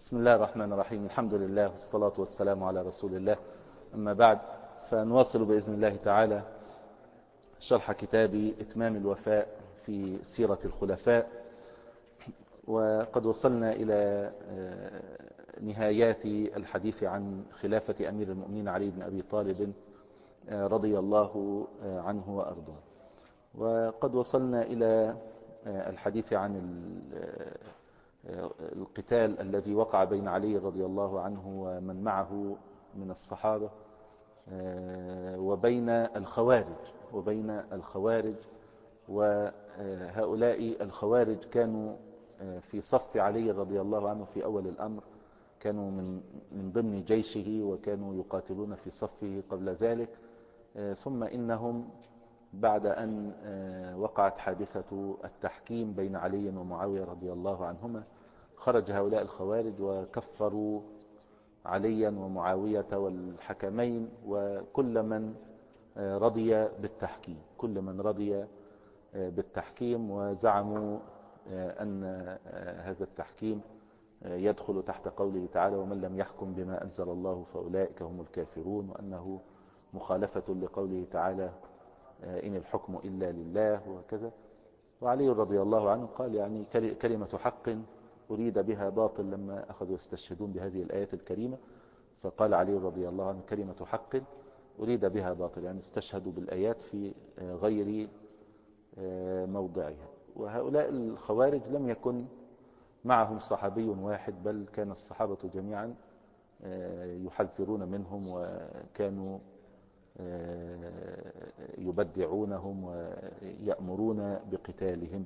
بسم الله الرحمن الرحيم. الحمد لله والصلاة والسلام على رسول الله. أما بعد، فنواصل بإذن الله تعالى شرح كتاب إتمام الوفاء في سيرة الخلفاء، وقد وصلنا إلى نهايات الحديث عن خلافة أمير المؤمنين علي بن أبي طالب رضي الله عنه وأرضاه، وقد وصلنا إلى الحديث عن القتال الذي وقع بين علي رضي الله عنه ومن معه من الصحابة وبين الخوارج. وهؤلاء الخوارج كانوا في صف علي رضي الله عنه في أول الأمر، كانوا من ضمن جيشه وكانوا يقاتلون في صفه قبل ذلك، ثم إنهم بعد أن وقعت حادثة التحكيم بين علي ومعاوية رضي الله عنهما، خرج هؤلاء الخوارج وكفروا عليا ومعاوية والحكمين وكل من رضي بالتحكيم، وزعموا أن هذا التحكيم يدخل تحت قوله تعالى: ومن لم يحكم بما أنزل الله فأولئك هم الكافرون، وأنه مخالفة لقوله تعالى: إن الحكم إلا لله، وكذا. وعلي رضي الله عنه قال يعني كلمة حق أريد بها باطل، لما أخذوا يستشهدون بهذه الآيات الكريمة، فقال علي رضي الله عنه كلمة حق أريد بها باطل، يعني استشهدوا بالآيات في غير موضعها. وهؤلاء الخوارج لم يكن معهم صحابي واحد، بل كان الصحابة جميعا يحذرون منهم، وكانوا يبدعونهم ويأمرون بقتالهم.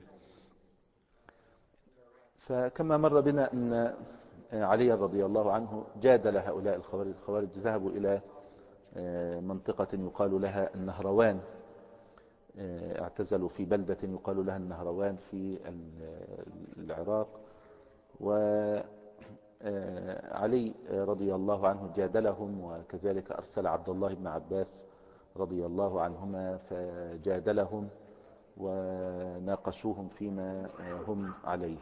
فكما مر بنا أن علي رضي الله عنه جادل هؤلاء الخوارج ذهبوا إلى منطقة يقال لها النهروان، اعتزلوا في بلدة يقال لها النهروان في العراق، وعلي رضي الله عنه جادلهم، وكذلك أرسل عبد الله بن عباس رضي الله عنهما فجادلهم وناقشوهم فيما هم عليه.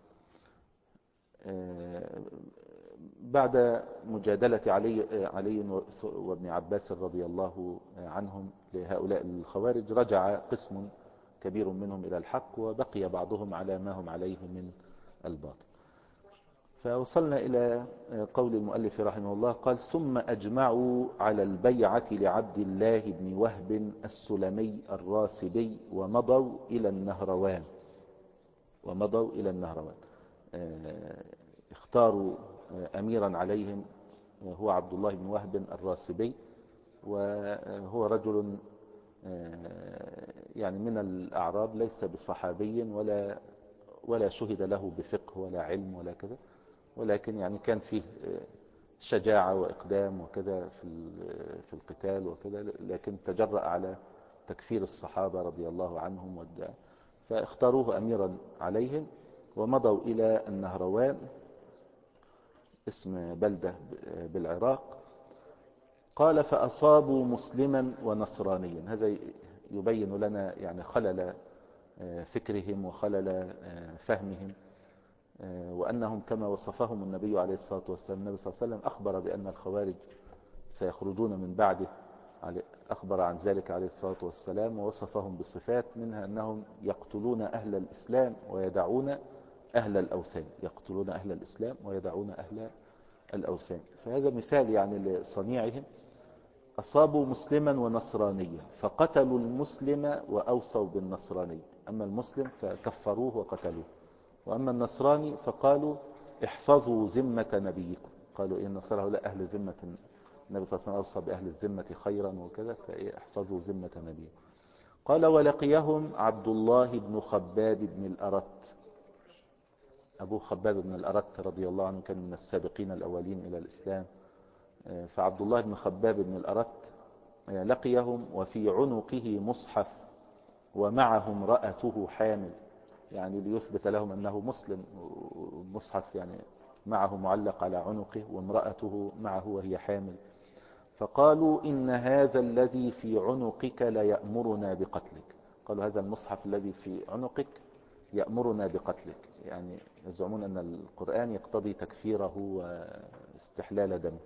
بعد مجادلة علي وابن عباس رضي الله عنهم لهؤلاء الخوارج، رجع قسم كبير منهم إلى الحق، وبقي بعضهم على ما هم عليه من الباطل. فوصلنا إلى قول المؤلف رحمه الله، قال: ثم أجمعوا على البيعة لعبد الله بن وهب السلمي الراسبي ومضوا إلى النهروان. اختاروا أميرا عليهم هو عبد الله بن وهب الراسبي، وهو رجل يعني من الأعراب، ليس بصحابي ولا شهد له بفقه ولا علم ولا كذا، ولكن يعني كان فيه شجاعة وإقدام وكذا في القتال وكذا، لكن تجرأ على تكفير الصحابة رضي الله عنهم فاختاروه أميرا عليهم، ومضوا إلى النهروان، اسم بلدة بالعراق. قال: فأصابوا مسلما ونصرانيا. هذا يبين لنا يعني خلل فكرهم وخلل فهمهم، وأنهم كما وصفهم النبي عليه الصلاة والسلام. النبي صلى الله عليه وسلم أخبر بأن الخوارج سيخرجون من بعده، أخبر عن ذلك عليه الصلاة والسلام، ووصفهم بصفات منها أنهم يقتلون أهل الإسلام ويدعون أهل الأوثان. فهذا مثال يعني لصنيعهم. أصابوا مسلما ونصرانيا فقتلوا المسلم وأوصوا بالنصراني. أما المسلم فكفروه وقتلوه، وأما النصراني فقالوا: احفظوا ذمة نبيكم. قالوا إن النصارى هؤلاء أهل ذمة النبي صلى الله عليه وسلم، أوصى بأهل الذمة خيرا وكذا، فاحفظوا ذمة نبيكم. قال: ولقيهم عبد الله بن خباب بن الأرت. أبو خباب بن الأرت رضي الله عنه كان من السابقين الأولين إلى الإسلام. فعبد الله بن خباب بن الأرت لقيهم وفي عنقه مصحف ومعه امرأته حامل، يعني ليثبت لهم أنه مسلم، مصحف يعني معه معلق على عنقه وامرأته معه وهي حامل. فقالوا: إن هذا الذي في عنقك ليأمرنا بقتلك. قالوا: هذا المصحف الذي في عنقك يأمرنا بقتلك. يعني يزعمون أن القرآن يقتضي تكفيره واستحلال دمه.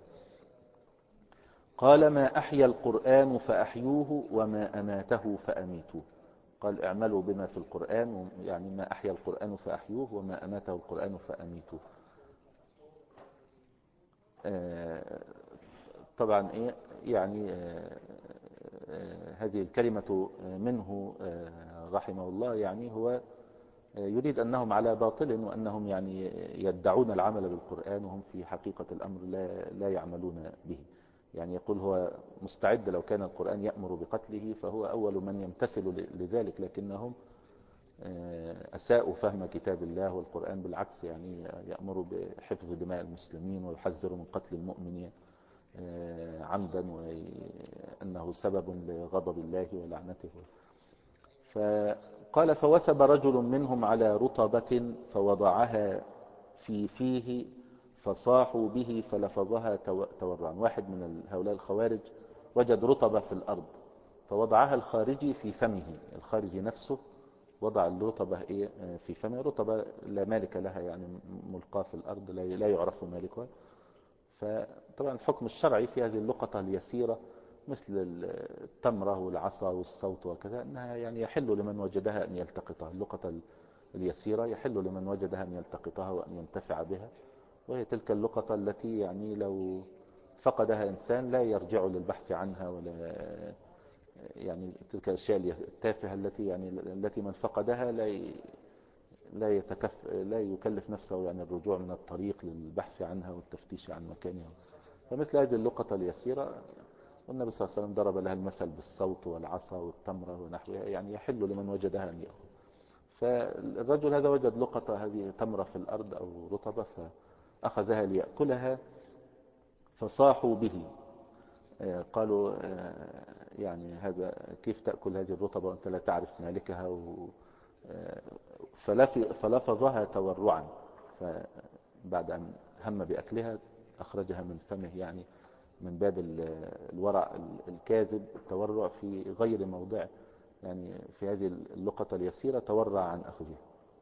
قال ما أحيا القرآن فأحيوه وما أماته فأميتوه. قال اعملوا بما في القرآن، يعني ما أحيا القرآن فأحيوه وما أماته القرآن فأميتوه. طبعا إيه يعني هذه الكلمة منه رحمه الله، يعني هو يريد أنهم على باطل، وأنهم يعني يدعون العمل بالقرآن وهم في حقيقة الأمر لا يعملون به. يعني يقول هو مستعد لو كان القرآن يأمر بقتله فهو أول من يمتثل لذلك، لكنهم أساءوا فهم كتاب الله والقرآن. بالعكس يعني يأمر بحفظ دماء المسلمين ويحذر من قتل المؤمن عمدا، وأنه سبب لغضب الله ولعنته. فقال فوثب رجل منهم على رطبة فوضعها في فيه فصاحوا به فلفظها تورعا. واحد من هؤلاء الخوارج وجد رطبة في الأرض فوضعها الخارجي في فمه. الخارجي نفسه وضع الرطبة في فمه. رطبة لا مالك لها، يعني ملقاة في الأرض لا يعرف مالكها. فطبعا الحكم الشرعي في هذه اللقطة اليسيرة مثل التمرة والعصا والصوت وكذا، أنها يعني يحل لمن وجدها أن يلتقطها. اللقطة اليسيرة يحل لمن وجدها أن يلتقطها وأن ينتفع بها، وهي تلك اللقطة التي يعني لو فقدها إنسان لا يرجع للبحث عنها، ولا يعني تلك الأشياء التافهة التي من فقدها لا يكلف نفسه يعني الرجوع من الطريق للبحث عنها والتفتيش عن مكانها. فمثل هذه اللقطة اليسيرة والنبي صلى الله عليه وسلم ضرب لها المثل بالصوت والعصا والتمرة ونحوها، يعني يحل لمن وجدها أن يأخذ. فالرجل هذا وجد لقطة هذه تمرة في الأرض أو رطبة فأخذها ليأكلها فصاحوا به. قالوا يعني هذا كيف تأكل هذه الرطبة وأنت لا تعرف مالكها، فلفظها تورعا. فبعد أن هم بأكلها أخرجها من فمه، يعني من باب الورع الكاذب، التورع في غير موضع. يعني في هذه اللقطة اليسيرة تورع عن أخذها.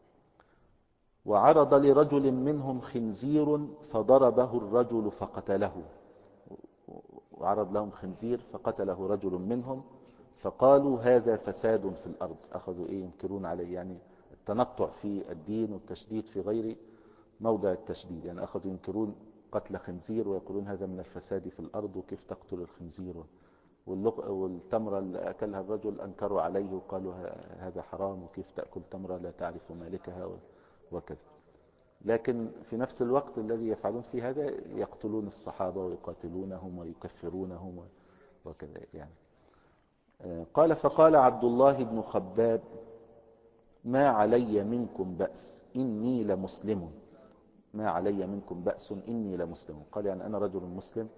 وعرض لرجل منهم خنزير فضربه الرجل فقتله. وعرض لهم خنزير فقتله رجل منهم، فقالوا هذا فساد في الأرض. أخذوا ينكرون عليه، يعني التنطع في الدين والتشديد في غير موضع التشديد. يعني أخذوا ينكرون قتل خنزير ويقولون هذا من الفساد في الأرض، وكيف تقتل الخنزير. والتمرة اللي أكلها الرجل أنكروا عليه وقالوا هذا حرام، وكيف تأكل تمرة لا تعرف مالكها وكذا. لكن في نفس الوقت الذي يفعلون في هذا يقتلون الصحابة ويقاتلونهم ويكفرونهم وكذا يعني. قال فقال عبد الله بن خباب ما علي منكم بأس إني لمسلم. ما علي منكم بأس إني لمسلم. قال يعني أنا رجل مسلم،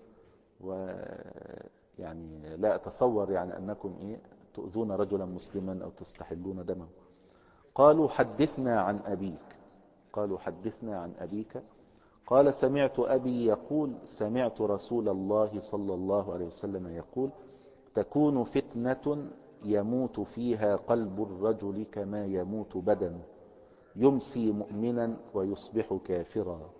ويعني لا أتصور يعني أنكم تؤذون رجلا مسلما أو تستحلون دمه. قالوا حدثنا عن أبيك. قالوا حدثنا عن أبيك. قال سمعت أبي يقول سمعت رسول الله صلى الله عليه وسلم يقول تكون فتنة يموت فيها قلب الرجل كما يموت بدنه، يمسي مؤمنا ويصبح كافرا،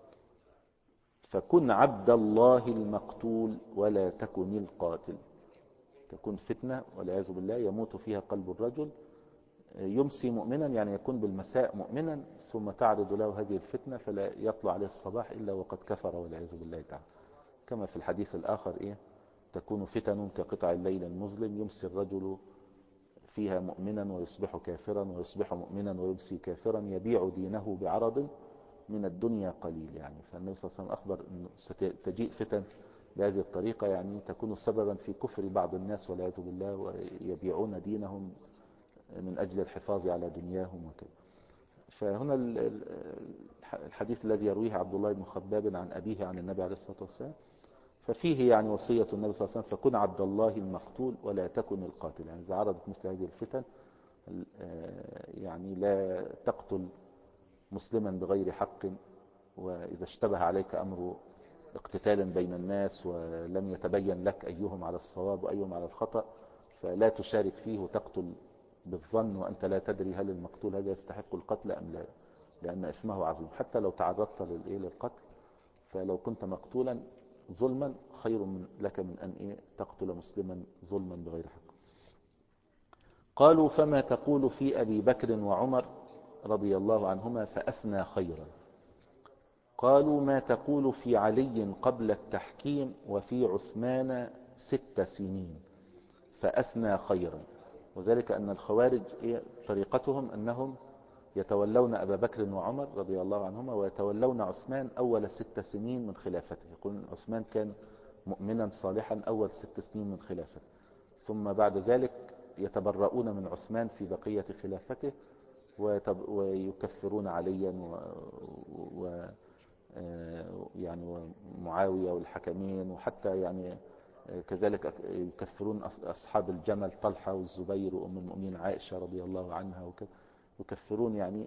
فكن عبد الله المقتول ولا تكن القاتل. تكون فتنة والعياذ بالله يموت فيها قلب الرجل، يمسي مؤمنا يعني يكون بالمساء مؤمنا، ثم تعرض له هذه الفتنة فلا يطلع عليه الصباح إلا وقد كفر والعياذ بالله تعالى. كما في الحديث الآخر تكون فتن كقطع الليل المظلم، يمسي الرجل فيها مؤمنا ويصبح كافرا، ويصبح مؤمنا ويمسي كافرا، يبيع دينه بعرض من الدنيا قليل. يعني فالنبي صلى الله عليه وسلم أخبر أنه ستجيء فتن بهذه الطريقة، يعني تكون سببا في كفر بعض الناس والعياذ بالله، ويبيعون دينهم من أجل الحفاظ على دنياهم وكذا. فهنا الحديث الذي يرويه عبد الله بن خباب عن أبيه عن النبي عليه الصلاة والسلام، ففيه يعني وصية النبي صلى الله عليه وسلم فكن عبد الله المقتول ولا تكن القاتل. يعني إذا عرضت مثل هذه الفتن يعني لا تقتل مسلما بغير حق، وإذا اشتبه عليك أمر اقتتال بين الناس ولم يتبين لك أيهم على الصواب وأيهم على الخطأ فلا تشارك فيه وتقتل بالظن وأنت لا تدري هل المقتول هذا يستحق القتل أم لا، لأن اسمه عظيم. حتى لو تعرضت للقتل، فلو كنت مقتولا ظلما خير لك من أن تقتل مسلما ظلما بغير حق. قالوا فما تقول في أبي بكر وعمر رضي الله عنهما فأثنى خيرا. قالوا ما تقول في علي قبل التحكيم وفي عثمان 6 سنين فأثنى خيرا. وذلك أن الخوارج طريقتهم أنهم يتولون أبا بكر وعمر رضي الله عنهما ويتولون عثمان أول 6 سنين من خلافته. يقولون عثمان كان مؤمنا صالحا أول 6 سنين من خلافته، ثم بعد ذلك يتبرؤون من عثمان في بقية خلافته ويكفرون عليا يعني ومعاوية والحكمين، وحتى يعني كذلك يكفرون أصحاب الجمل طلحة والزبير وأم المؤمنين عائشة رضي الله عنها وكذا، يكفرون يعني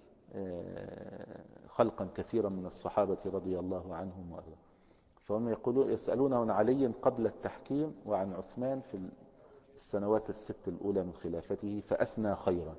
خلقا كثيرا من الصحابة رضي الله عنهم وأرضاهم. فهم يسألون عن علي قبل التحكيم وعن عثمان في السنوات ال6 الأولى من خلافته فأثنى خيرا.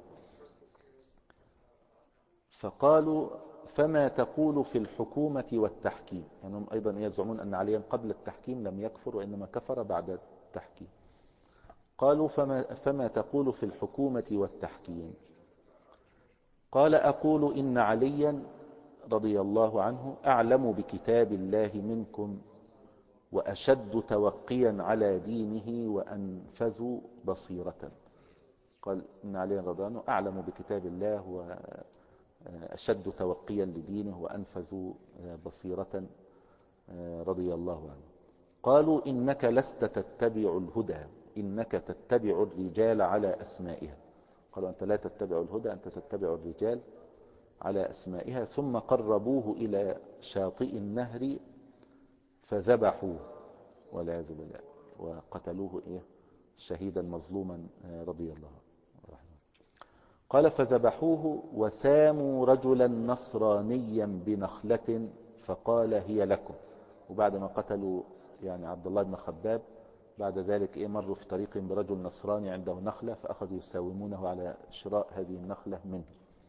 فقالوا فما تقول في الحكومة والتحكيم، يعني هم أيضا يزعمون أن عليا قبل التحكيم لم يكفر وإنما كفر بعد التحكيم. قالوا فما تقول في الحكومة والتحكيم. قال أقول إن عليا رضي الله عنه أعلم بكتاب الله منكم وأشد توقيا على دينه وأنفذ بصيرة. قال إن عليا رضي الله عنه أعلم بكتاب الله وأشد توقيا لدينه وأنفذ بصيرة رضي الله عنه. قالوا إنك لست تتبع الهدى، إنك تتبع الرجال على أسمائها. قالوا أنت لا تتبع الهدى، أنت تتبع الرجال على أسمائها. ثم قربوه إلى شاطئ النهر فذبحوه والعياذ بالله وقتلوه شهيدا مظلوما رضي الله عنه. قال فذبحوه وساموا رجلا نصرانيا بنخلة فقال هي لكم. وبعد ما قتلوا يعني عبد الله بن خباب بعد ذلك مروا في طريق برجل نصراني عنده نخلة فأخذوا يساومونه على شراء هذه النخلة منه.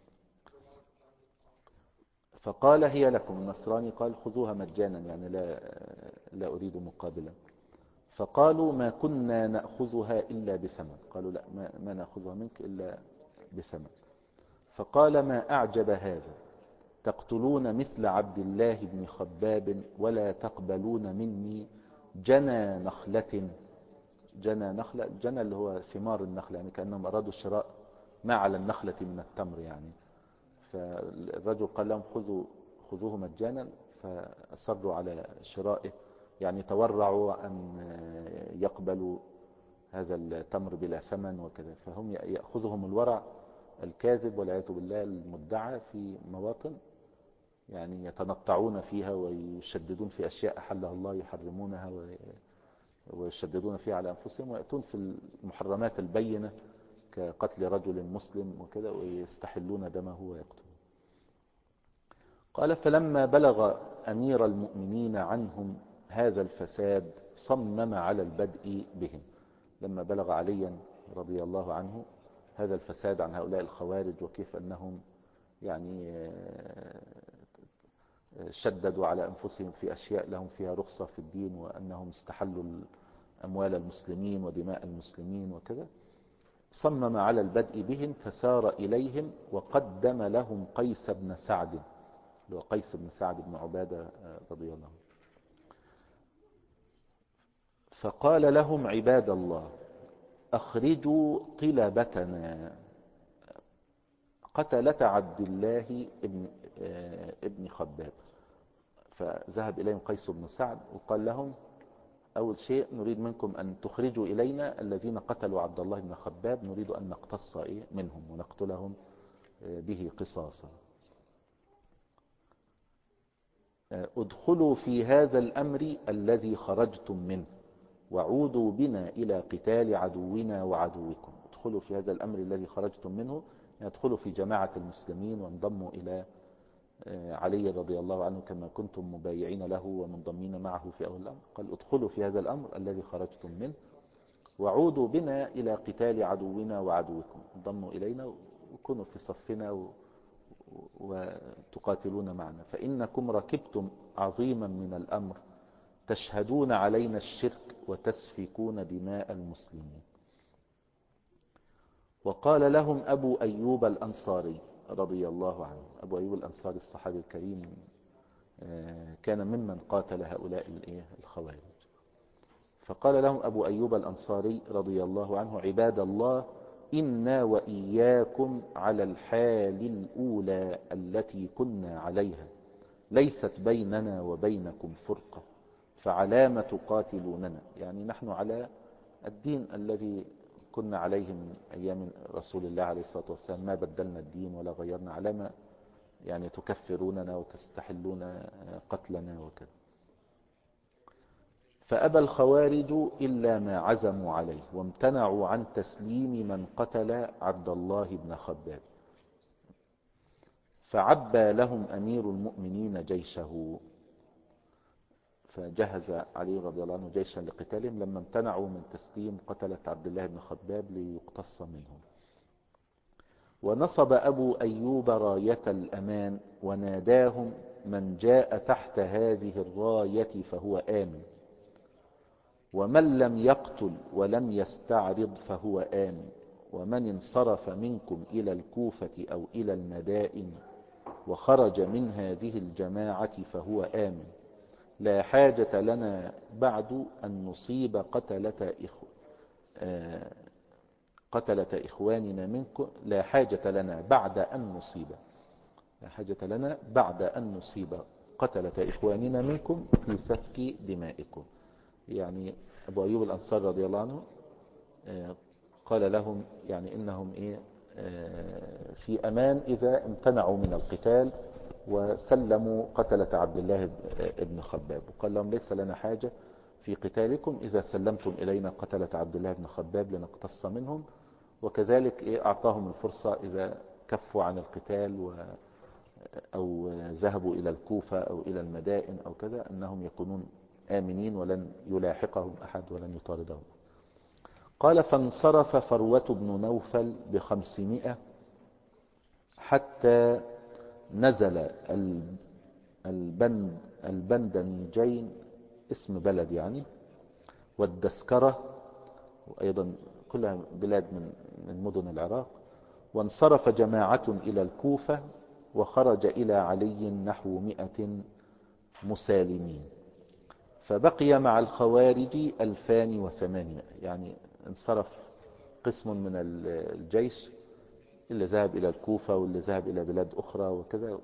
فقال هي لكم. النصراني قال خذوها مجانا، يعني لا أريد مقابلا. فقالوا ما كنا نأخذها إلا بثمن. قالوا لا ما نأخذها منك إلا بثمن. فقال ما أعجب هذا، تقتلون مثل عبد الله بن خباب ولا تقبلون مني جنى نخلة. جنى نخلة، الجنى اللي هو ثمار النخلة، يعني كأنهم أرادوا شراء ما على النخلة من التمر يعني. فالرجل قال لهم خذوه مجانا، فأصروا على شرائه، يعني تورعوا أن يقبلوا هذا التمر بلا ثمن وكذا. فهم يأخذهم الورع الكاذب والعياذ بالله المدعى في مواطن يعني يتنطعون فيها ويشددون في أشياء أحلها الله يحرمونها ويشددون فيها على أنفسهم، ويأتون في المحرمات البينة كقتل رجل مسلم وكذا ويستحلون دمه ويقتلون. قال فلما بلغ أمير المؤمنين عنهم هذا الفساد صمم على البدء بهم. لما بلغ عليا رضي الله عنه هذا الفساد عن هؤلاء الخوارج وكيف أنهم يعني شددوا على أنفسهم في أشياء لهم فيها رخصة في الدين، وأنهم استحلوا أموال المسلمين ودماء المسلمين وكذا، صمم على البدء بهم فسار إليهم وقدم لهم قيس بن سعد، وقيس بن سعد بن عبادة رضي الله عنه. فقال لهم عباد الله أخرجوا قلبتنا قتلة عبد الله ابن خباب. فذهب إليهم قيس بن سعد وقال لهم أول شيء نريد منكم أن تخرجوا إلينا الذين قتلوا عبد الله بن خباب، نريد أن نقتص منهم ونقتلهم به قصاصا. ادخلوا في هذا الأمر الذي خرجتم منه وعودوا بنا إلى قتال عدونا وعدوكم. ادخلوا في هذا الأمر الذي خرجتم منه، يعني ادخلوا في جماعة المسلمين وانضموا إلى علي رضي الله عنه كما كنتم مبايعين له ومنضمين معه في أول الأمر. قال ادخلوا في هذا الأمر الذي خرجتم منه وعودوا بنا إلى قتال عدونا وعدوكم، انضموا إلينا وكونوا في صفنا وتقاتلون معنا، فإنكم ركبتم عظيما من الأمر، تشهدون علينا الشرك وتسفكون دماء المسلمين. وقال لهم أبو أيوب الأنصاري رضي الله عنه، أبو أيوب الأنصاري الصحابي الكريم كان ممن قاتل هؤلاء الخوارج. فقال لهم أبو أيوب الأنصاري رضي الله عنه: عباد الله، إنا وإياكم على الحال الأولى التي كنا عليها، ليست بيننا وبينكم فرقة، فعلام تقاتلوننا؟ يعني نحن على الدين الذي كنا عليه من أيام رسول الله عليه الصلاة والسلام، ما بدلنا الدين ولا غيرنا، علامة يعني تكفروننا وتستحلون قتلنا وكذا. فأبى الخوارج إلا ما عزموا عليه، وامتنعوا عن تسليم من قتل عبد الله بن خباب، فعبى لهم أمير المؤمنين جيشه، فجهز علي رضي الله عنه جيشا لقتالهم لما امتنعوا من تسليم قتلة عبد الله بن خباب ليقتص منهم. ونصب أبو أيوب راية الأمان وناداهم: من جاء تحت هذه الراية فهو آمن، ومن لم يقتل ولم يستعرض فهو آمن، ومن انصرف منكم إلى الكوفة أو إلى المدائن وخرج من هذه الجماعة فهو آمن. لا حاجة لنا بعد أن نصيب قتلة إخواننا منكم، لا حاجة لنا بعد أن نصيب قتلة إخواننا منكم في سفك دمائكم. يعني أبو أيوب الأنصار رضي الله عنه قال لهم يعني إنهم في أمان إذا امتنعوا من القتال وسلموا قتلة عبد الله بن خباب، وقال لهم: ليس لنا حاجة في قتالكم إذا سلمتم إلينا قتلة عبد الله بن خباب لنقتص منهم. وكذلك أعطاهم الفرصة إذا كفوا عن القتال أو ذهبوا إلى الكوفة أو إلى المدائن أو كذا أنهم يكونون آمنين ولن يلاحقهم أحد ولن يطاردهم. قال: فانصرف فروة بن نوفل ب500 حتى نزل البندنجين، اسم بلد يعني، والدسكرة، وأيضا كلها بلاد من مدن العراق. وانصرف جماعة إلى الكوفة، وخرج إلى علي نحو 100 مسالمين، فبقي مع الخوارج 2800. يعني انصرف قسم من الجيش، اللي ذهب إلى الكوفة واللي ذهب إلى بلاد أخرى وكذا،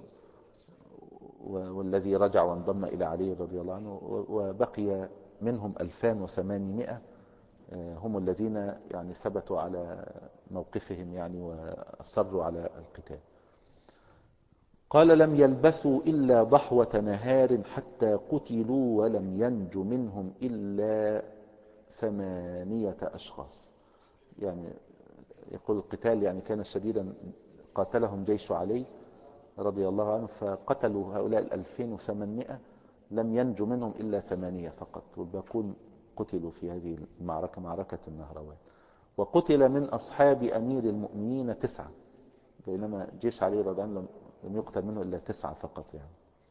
والذي رجع وانضم إلى علي رضي الله عنه، وبقي منهم 2800 هم الذين يعني ثبتوا على موقفهم يعني وأصروا على القتال. قال: لم يلبثوا إلا ضحوة نهار حتى قتلوا، ولم ينج منهم إلا 8 أشخاص. يعني يقول القتال يعني كان شديدا، قاتلهم جيش علي رضي الله عنه، فقتلوا هؤلاء 2800، لم ينج منهم إلا 8 فقط، والباقون قتلوا في هذه المعركة، معركة النهروان. وقتل من أصحاب أمير المؤمنين 9، بينما جيش علي رضي الله عنه لم يقتل منه إلا 9 فقط يعني.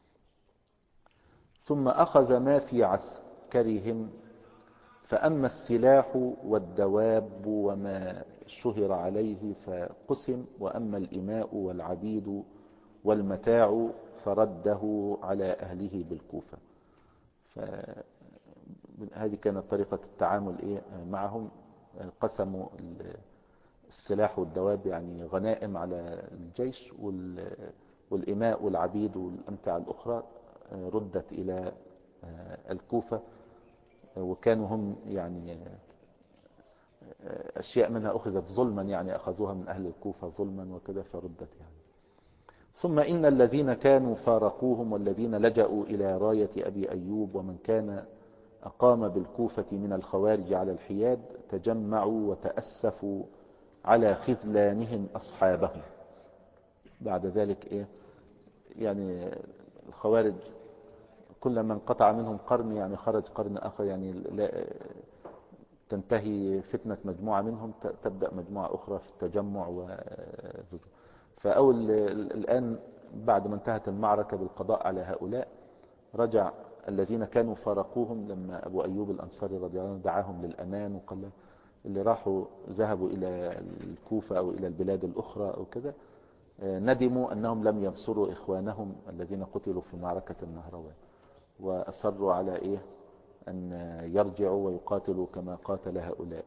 ثم أخذ ما في عسكرهم، فأما السلاح والدواب وما شهر عليه فقسم، وأما الإماء والعبيد والمتاع فرده على أهله بالكوفة. هذه كانت طريقة التعامل معهم. قسموا السلاح والدواب يعني غنائم على الجيش، والإماء والعبيد والأمتعة الأخرى ردت إلى الكوفة، وكانوا هم يعني أشياء منها أخذت ظلما، يعني أخذوها من أهل الكوفة ظلما وكذا فردت يعني. ثم إن الذين كانوا فارقوهم والذين لجأوا إلى راية أبي أيوب ومن كان أقام بالكوفة من الخوارج على الحياد تجمعوا وتأسفوا على خذلانهم أصحابهم. بعد ذلك يعني الخوارج كل من قطع منهم قرن يعني خرج قرن آخر، يعني تنتهي فتنة مجموعة منهم تبدأ مجموعة أخرى في التجمع. فأول الآن بعد ما انتهت المعركة بالقضاء على هؤلاء، رجع الذين كانوا فارقوهم لما أبو أيوب الأنصاري رضي الله عنه دعاهم للأمان، وقال اللي راحوا ذهبوا إلى الكوفة أو إلى البلاد الأخرى أو كذا، ندموا أنهم لم ينصروا إخوانهم الذين قتلوا في معركة النهروان، وأصروا على أن يرجعوا ويقاتلوا كما قاتل هؤلاء.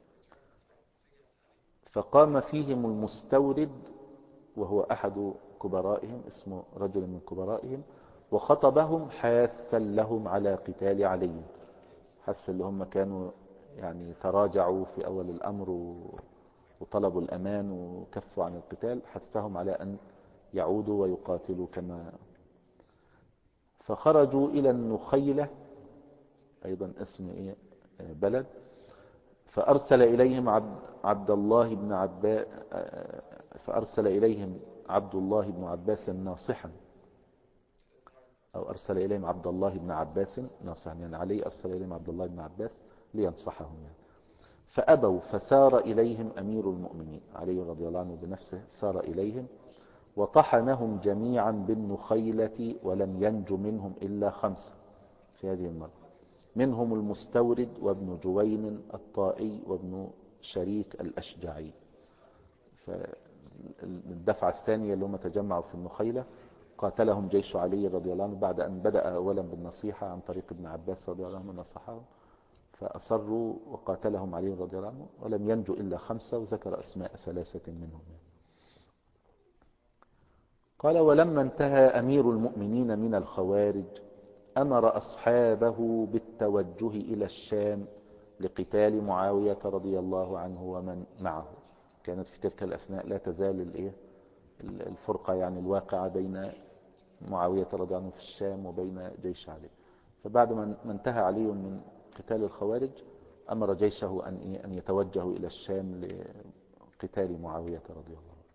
فقام فيهم المستورد وهو أحد كبرائهم، اسمه رجل من كبرائهم، وخطبهم حاثا لهم على قتال علي. حث اللي هم كانوا يعني تراجعوا في أول الأمر وطلبوا الأمان وكفوا عن القتال، حثهم على أن يعودوا ويقاتلوا كما. فخرجوا إلى النخيلة، أيضا اسم بلد، فأرسل إليهم عبد الله بن عباس، فأرسل إليهم عبد الله بن عباس ناصحا، أو أرسل إليهم عبد الله بن عباس ناصحا، يعني علي أرسل إليهم عبد الله بن عباس لينصحهم يعني. فأبوا، فسار إليهم أمير المؤمنين علي رضي الله عنه بنفسه، سار إليهم وطحنهم جميعا بالنخيلة، ولم ينج منهم إلا 5 في هذه المرة، منهم المستورد وابن جوين الطائي وابن شريك الأشجعي. فالدفعة الثانية اللي هم تجمعوا في النخيلة قاتلهم جيش علي رضي الله عنه بعد أن بدأ أولا بالنصيحة عن طريق ابن عباس رضي الله عنه نصحهم، فأصروا وقاتلهم علي رضي الله عنه ولم ينجوا إلا 5، وذكر أسماء 3 منهم. قال: ولما انتهى أمير المؤمنين من الخوارج أمر أصحابه بالتوجه إلى الشام لقتال معاوية رضي الله عنه ومن معه. كانت في تلك الأثناء لا تزال الفرقة يعني الواقعة بين معاوية رضي الله عنه في الشام وبين جيش علي. فبعد ما انتهى علي من قتال الخوارج أمر جيشه أن يتوجهوا إلى الشام لقتال معاوية رضي الله عنه.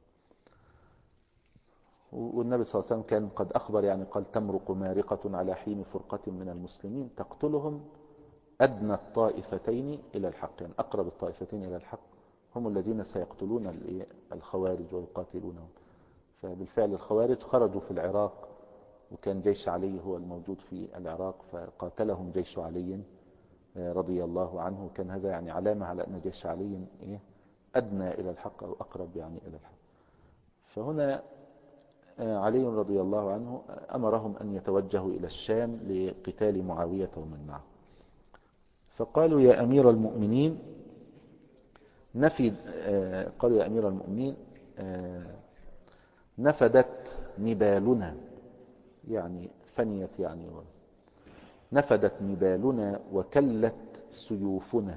والنبي صلى الله عليه وسلم كان قد أخبر، يعني قال: تمرق مارقة على حين فرقة من المسلمين تقتلهم أدنى الطائفتين إلى الحق، يعني أقرب الطائفتين إلى الحق هم الذين سيقتلون الخوارج ويقاتلونهم. فبالفعل الخوارج خرجوا في العراق، وكان جيش علي هو الموجود في العراق، فقاتلهم جيش علي رضي الله عنه. كان هذا يعني علامة على أن جيش علي أدنى إلى الحق أو أقرب يعني إلى الحق. فهنا علي رضي الله عنه أمرهم أن يتوجهوا إلى الشام لقتال معاوية ومن معه. فقالوا: يا أمير المؤمنين قالوا: يا أمير المؤمنين نفدت نبالنا، يعني فنيت، يعني نفدت نبالنا وكلت سيوفنا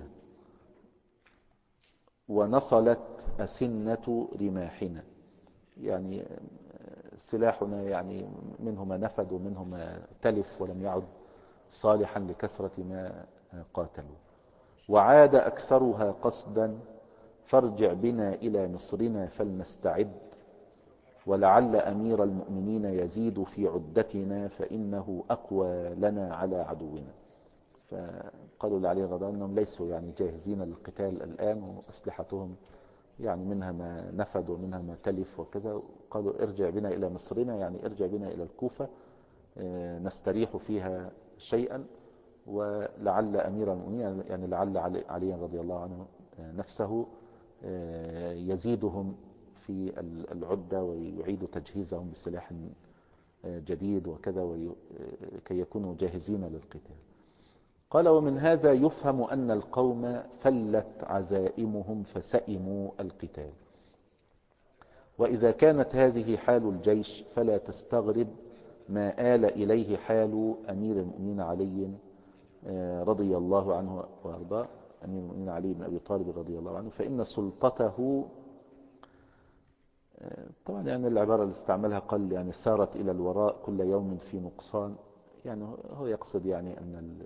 ونصلت أسنة رماحنا، يعني سلاحنا يعني منه ما نفد ومنه ما تلف ولم يعد صالحا لكثرة ما قاتلوا، وعاد أكثرها قصدا، فارجع بنا إلى مصرنا فلنستعد، ولعل أمير المؤمنين يزيد في عدتنا فإنه أقوى لنا على عدونا. فقالوا لعلي رضي الله عنه أنهم ليسوا يعني جاهزين للقتال الآن، وأسلحتهم يعني منها ما نفد ومنها ما تلف وكذا. قالوا: ارجع بنا إلى مصرنا، يعني ارجع بنا إلى الكوفة نستريح فيها شيئا، ولعل أمير المؤمنين يعني لعل علي رضي الله عنه نفسه يزيدهم في العدة ويعيد تجهيزهم بسلاح جديد وكذا، كي يكونوا جاهزين للقتال. قال: ومن هذا يفهم أن القوم فلت عزائمهم فسئموا القتال، وإذا كانت هذه حال الجيش فلا تستغرب ما آل إليه حال أمير المؤمنين علي رضي الله عنه وأرضاه، أمير المؤمنين علي بن أبي طالب رضي الله عنه، فإن سلطته، طبعا يعني العبارة اللي استعملها قال يعني سارت إلى الوراء كل يوم في نقصان، يعني هو يقصد يعني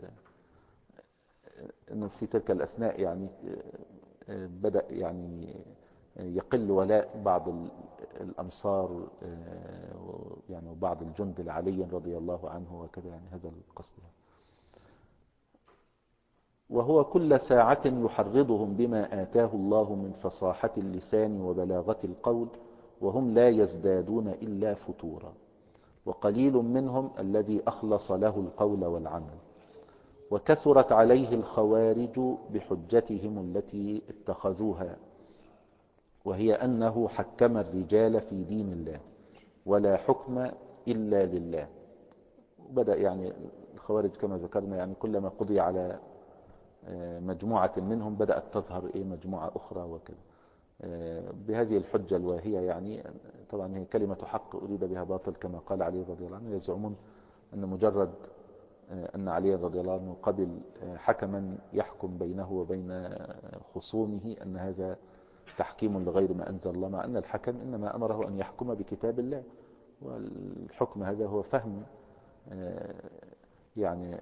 أنه في تلك الأثناء يعني بدأ يعني يقل ولاء بعض الأنصار يعني وبعض الجند لعلي رضي الله عنه وكذا، يعني هذا القصد. وهو كل ساعة يحرضهم بما آتاه الله من فصاحة اللسان وبلاغة القول، وهم لا يزدادون إلا فتورا، وقليل منهم الذي أخلص له القول والعمل. وكثرت عليه الخوارج بحجتهم التي اتخذوها، وهي أنه حكم الرجال في دين الله ولا حكم إلا لله. بدأ يعني الخوارج كما ذكرنا يعني كلما قضي على مجموعة منهم بدأت تظهر مجموعة أخرى وكذا بهذه الحجة الواهية. يعني طبعا هي كلمة حق أريد بها باطل كما قال علي رضي الله عنه. يزعمون أن مجرد أن علي رضي الله عنه قبل حكما يحكم بينه وبين خصومه أن هذا تحكيم لغير ما أنزل الله، مع أن الحكم إنما أمره أن يحكم بكتاب الله، والحكم هذا هو فهم يعني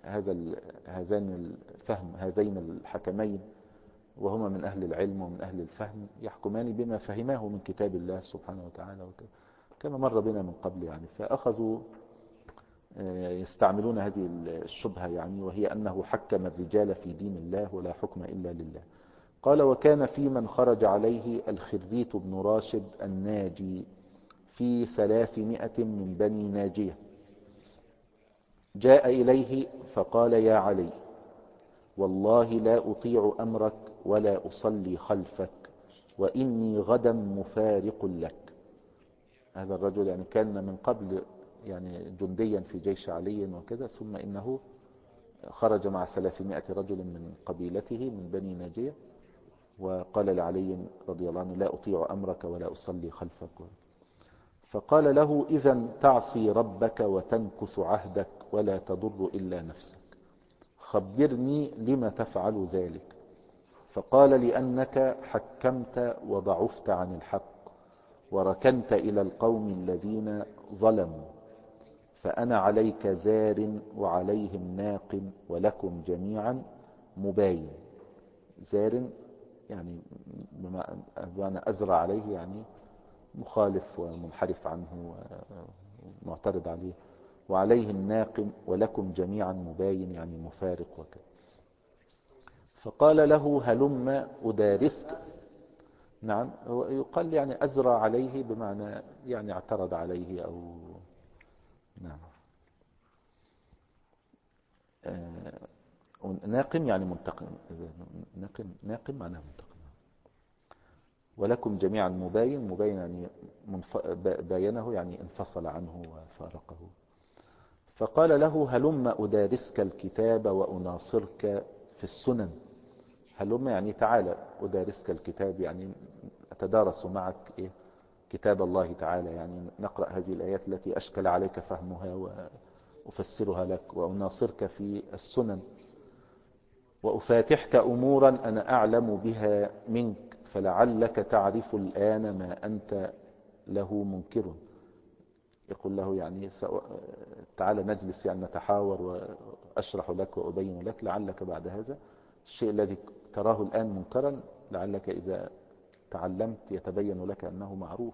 هذين الحكمين، وهما من أهل العلم ومن أهل الفهم، يحكمان بما فهماه من كتاب الله سبحانه وتعالى كما مر بنا من قبل. يعني فأخذوا يستعملون هذه الشبهة يعني، وهي أنه حكم الرجال في دين الله ولا حكم إلا لله. قال: وكان في من خرج عليه الخريت بن راشد الناجي في 300 من بني ناجية، جاء إليه فقال: يا علي، والله لا أطيع أمرك ولا أصلي خلفك، وإني غدا مفارق لك. هذا الرجل يعني كان من قبل يعني جنديا في جيش علي وكذا، ثم إنه خرج مع 300 رجل من قبيلته من بني ناجية، وقال لعلي رضي الله عنه: لا أطيع أمرك ولا أصلي خلفك. فقال له: إذن تعصي ربك وتنكث عهدك ولا تضر إلا نفسك، خبرني لم تفعل ذلك. فقال: لأنك حكمت وضعفت عن الحق وركنت إلى القوم الذين ظلموا، فأنا عليك زار وعليهم ناقم ولكم جميعا مباين. زار يعني بمعنى أزرع عليه، يعني مخالف ومنحرف عنه ومعترض عليه، وعليهم ناقم ولكم جميعا مباين يعني مفارق وكذا. فقال له: هلم أدارسك. نعم، هو يقال يعني أزرع عليه بمعنى يعني اعترض عليه أو نعم. ناقم يعني منتقم، ناقم معناه منتقم. ولكم جميعا مباين، مباين يعني باينه يعني انفصل عنه وفارقه. فقال له: هلم أدارسك الكتاب وأناصرك في السنن. هلم يعني تعالى أدارسك الكتاب، يعني أتدارس معك كتاب الله تعالى، يعني نقرأ هذه الآيات التي أشكل عليك فهمها وأفسرها لك، وأناصرك في السنن، وأفاتحك أمورا أنا أعلم بها منك، فلعلك تعرف الآن ما أنت له منكر. يقول له يعني تعالى نجلس يعني نتحاور وأشرح لك وأبين لك، لعلك بعد هذا الشيء الذي تراه الآن منكرا لعلك إذا تعلمت يتبين لك أنه معروف.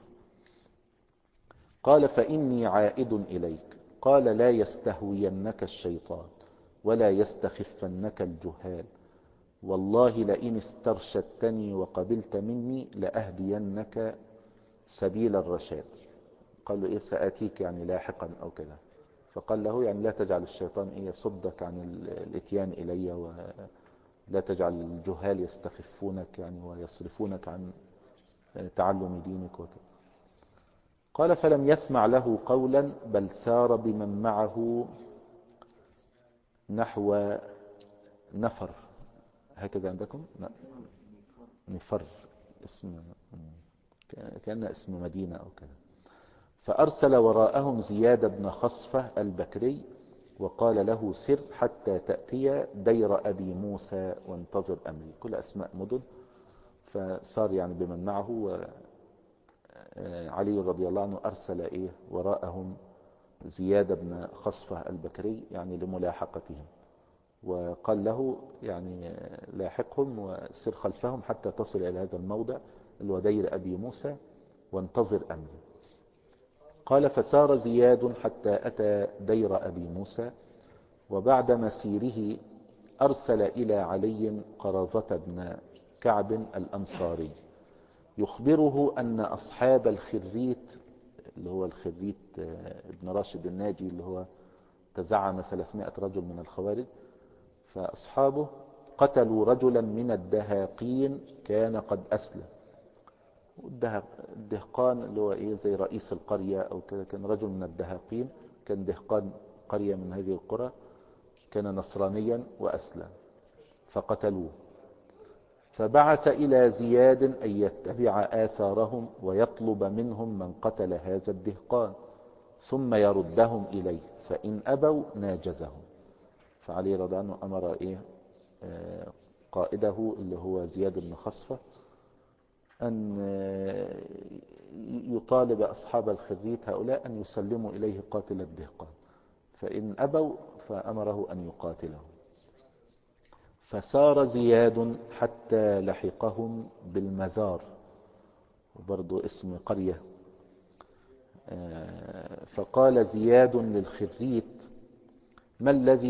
قال: فإني عائد إليك. قال: لا يستهوينك الشيطان ولا يستخفنك الجهال، والله لئن استرشدتني وقبلت مني لأهدينك سبيل الرشاد. قال له: سآتيك يعني لاحقا أو كذا. فقال له: يعني لا تجعل الشيطان يصدك عن الاتيان إلي، ولا تجعل الجهال يستخفونك يعني ويصرفونك عن تعلم دينك وكذا. قال: فلم يسمع له قولا، بل سار بمن معه نحو نفر. هكذا عندكم نفر، اسم كأن اسم مدينة أو كذا. فأرسل وراءهم زياد بن خصفة البكري وقال له: سر حتى تأتي دير أبي موسى وانتظر أمري. كل أسماء مدن. فصار يعني بمن معه، وعلي رضي الله عنه أرسل وراءهم زياد بن خصفة البكري يعني لملاحقتهم، وقال له يعني لاحقهم وسر خلفهم حتى تصل إلى هذا الموضع الودير أبي موسى وانتظر أمري. قال: فسار زياد حتى أتى دير أبي موسى، وبعد مسيره أرسل إلى علي قرظة بن كعب الأنصاري يخبره أن أصحاب الخريت، اللي هو الخريت ابن راشد الناجي، اللي هو تزعم 300 رجل من الخوارج، فأصحابه قتلوا رجلا من الدهاقين كان قد أسلم. الدهقان اللي هو زي رئيس القرية أو كذا، كان رجل من الدهاقين، كان دهقان قرية من هذه القرى، كان نصرانيا وأسلم فقتلوه. فبعث إلى زياد أن يتبع آثارهم ويطلب منهم من قتل هذا الدهقان ثم يردهم إليه، فإن أبوا ناجزهم. فعلي رضي الله عنه أمر قائده اللي هو زياد بن خصفة أن يطالب أصحاب الخريت هؤلاء أن يسلموا إليه قاتل الدهقان، فإن أبوا فأمره أن يقاتلهم. فسار زياد حتى لحقهم بالمذار، وبرضو اسم قرية. فقال زياد للخريت: ما